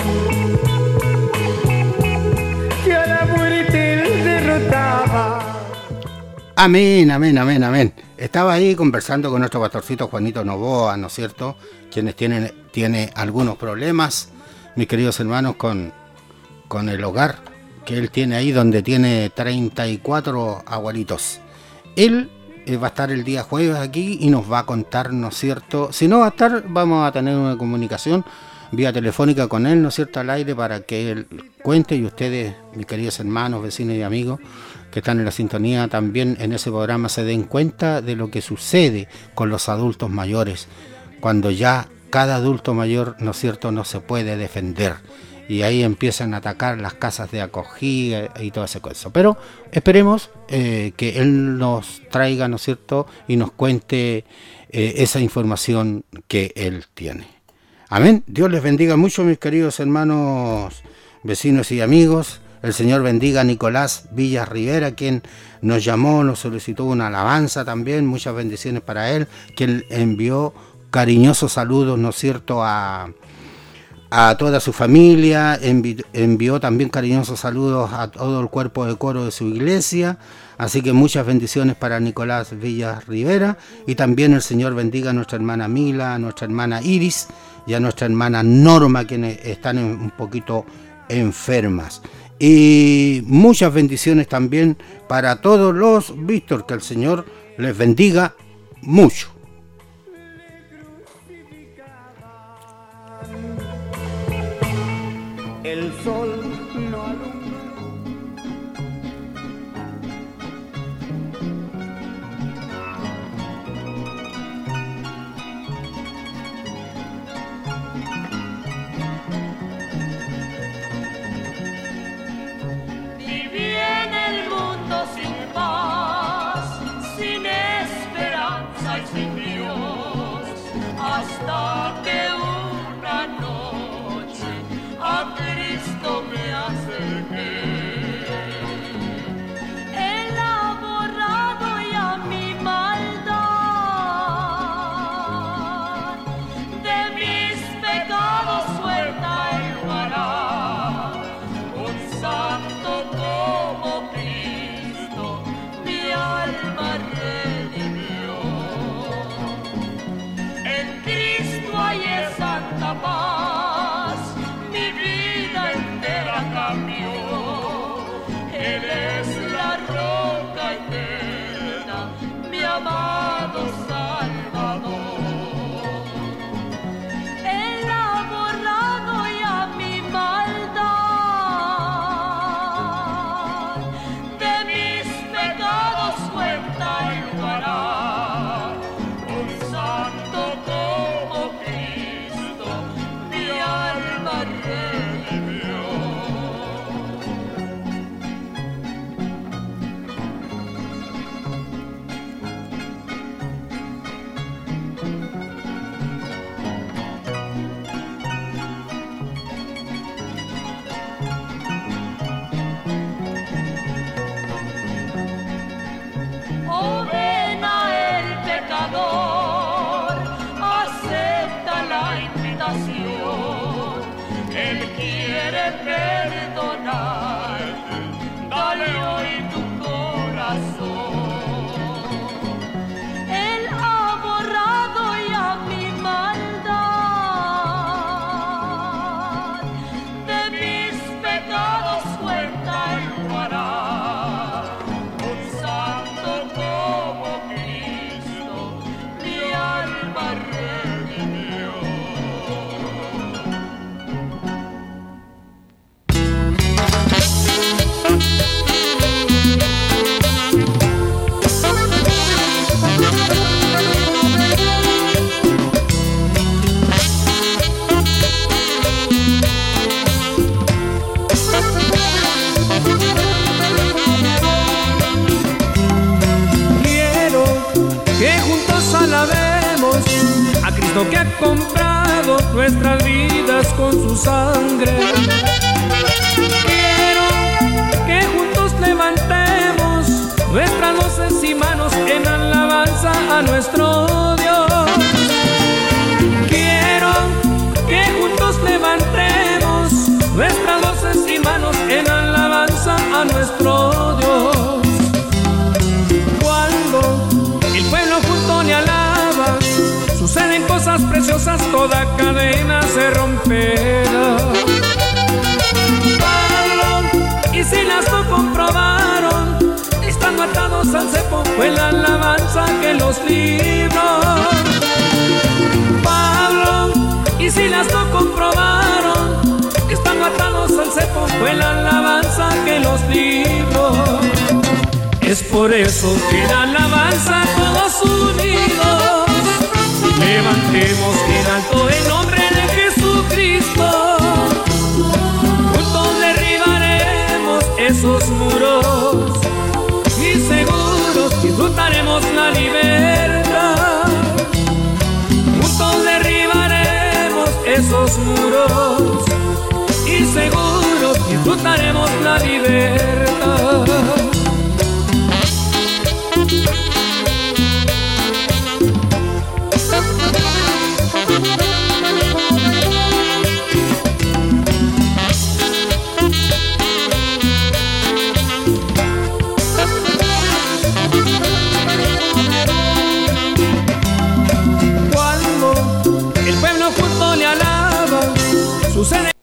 que a la muerte él derrotaba. Amén, amén, amén, amén. Estaba ahí conversando con nuestro pastorcito Juanito Novoa, ¿no es cierto? Quienes tienen tiene algunos problemas, mis queridos hermanos, con, con el hogar que él tiene ahí, donde tiene treinta y cuatro abuelitos. él eh, va a estar el día jueves aquí y nos va a contar, ¿no es cierto? Si no va a estar, vamos a tener una comunicación vía telefónica con él, ¿no es cierto?, al aire, para que él cuente, y ustedes, mis queridos hermanos, vecinos y amigos que están en la sintonía, también en ese programa se den cuenta de lo que sucede con los adultos mayores, cuando ya cada adulto mayor, ¿no es cierto?, no se puede defender. Y ahí empiezan a atacar las casas de acogida y todo ese cosa. Pero esperemos eh, que él nos traiga, ¿no es cierto?, y nos cuente eh, esa información que él tiene. Amén. Dios les bendiga mucho, mis queridos hermanos, vecinos y amigos. El Señor bendiga a Nicolás Villas Rivera, quien nos llamó, nos solicitó una alabanza también. Muchas bendiciones para él, quien envió cariñosos saludos, ¿no es cierto?, a... a toda su familia, envi- envió también cariñosos saludos a todo el cuerpo de coro de su iglesia, así que muchas bendiciones para Nicolás Villas Rivera, y también el Señor bendiga a nuestra hermana Mila, a nuestra hermana Iris y a nuestra hermana Norma, quienes están en, un poquito enfermas. Y muchas bendiciones también para todos los Víctor, que el Señor les bendiga mucho. El sol no alumbra. Viví en el mundo sin paz, sin esperanza y sin Dios, hasta que una noche a Cristo me acerqué. Él ha borrado ya mi maldad, de mis pecados suelta el hará. Un santo como Cristo mi alma redimió. En Cristo hay santa paz, mi vida entera cambió. Él es la roca eterna, mi amado Salvador. Él ha borrado ya mi maldad, de mis pecados cuenta el hará. Un santo como Cristo mi alma redimió. Oh, ven a el pecador, acepta la invitación. Él quiere perdonarte, dale hoy tu corazón. Él ha borrado ya mi maldad, de mis pecados cuenta el hará. Un santo como Cristo mi alma redimió. Quiero que juntos alabemos a Cristo que ha comprado nuestras vidas con su sangre. Quiero que juntos levantemos nuestras voces y manos en alabanza a nuestro Dios. Quiero que juntos levantemos nuestras voces y manos en alabanza a nuestro Dios. Cuando el pueblo junto le alaba, suceden cosas preciosas, toda cadena se romperá. Pablo y Silas lo comprobaron, estando atados atados al cepo fue la alabanza que los libró. Pablo y Silas lo comprobaron, están atados al cepo fue la alabanza que los libró. Es por eso que la alabanza todos unidos levantemos en alto el nombre de Jesucristo. Juntos derribaremos esos muros y seguros disfrutaremos la libertad. Juntos derribaremos esos muros y seguros disfrutaremos la libertad. Cuando el pueblo justo le alaba, sucede.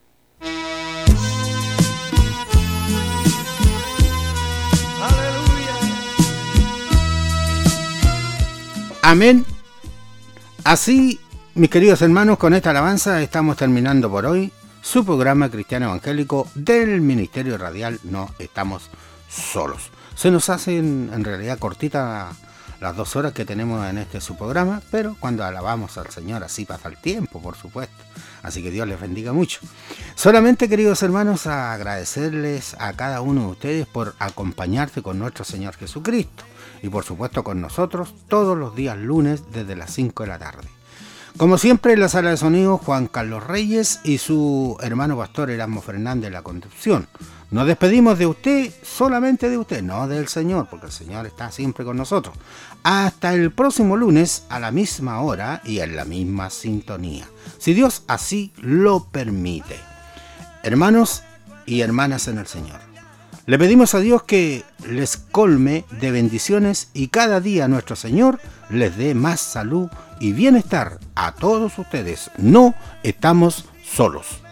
Amén. Así, mis queridos hermanos, con esta alabanza estamos terminando por hoy su programa cristiano evangélico del Ministerio Radial No Estamos Solos. Se nos hacen en realidad cortitas las dos horas que tenemos en este su programa, pero cuando alabamos al Señor así pasa el tiempo, por supuesto. Así que Dios les bendiga mucho. Solamente, queridos hermanos, agradecerles a cada uno de ustedes por acompañarse con nuestro Señor Jesucristo y por supuesto con nosotros todos los días lunes desde las cinco de la tarde. Como siempre, en la sala de sonido, Juan Carlos Reyes y su hermano pastor Erasmo Fernández de la Concepción. Nos despedimos de usted, solamente de usted, no del Señor, porque el Señor está siempre con nosotros. Hasta el próximo lunes a la misma hora y en la misma sintonía, si Dios así lo permite. Hermanos y hermanas en el Señor, le pedimos a Dios que les colme de bendiciones y cada día nuestro Señor les dé más salud y bienestar a todos ustedes. No estamos solos.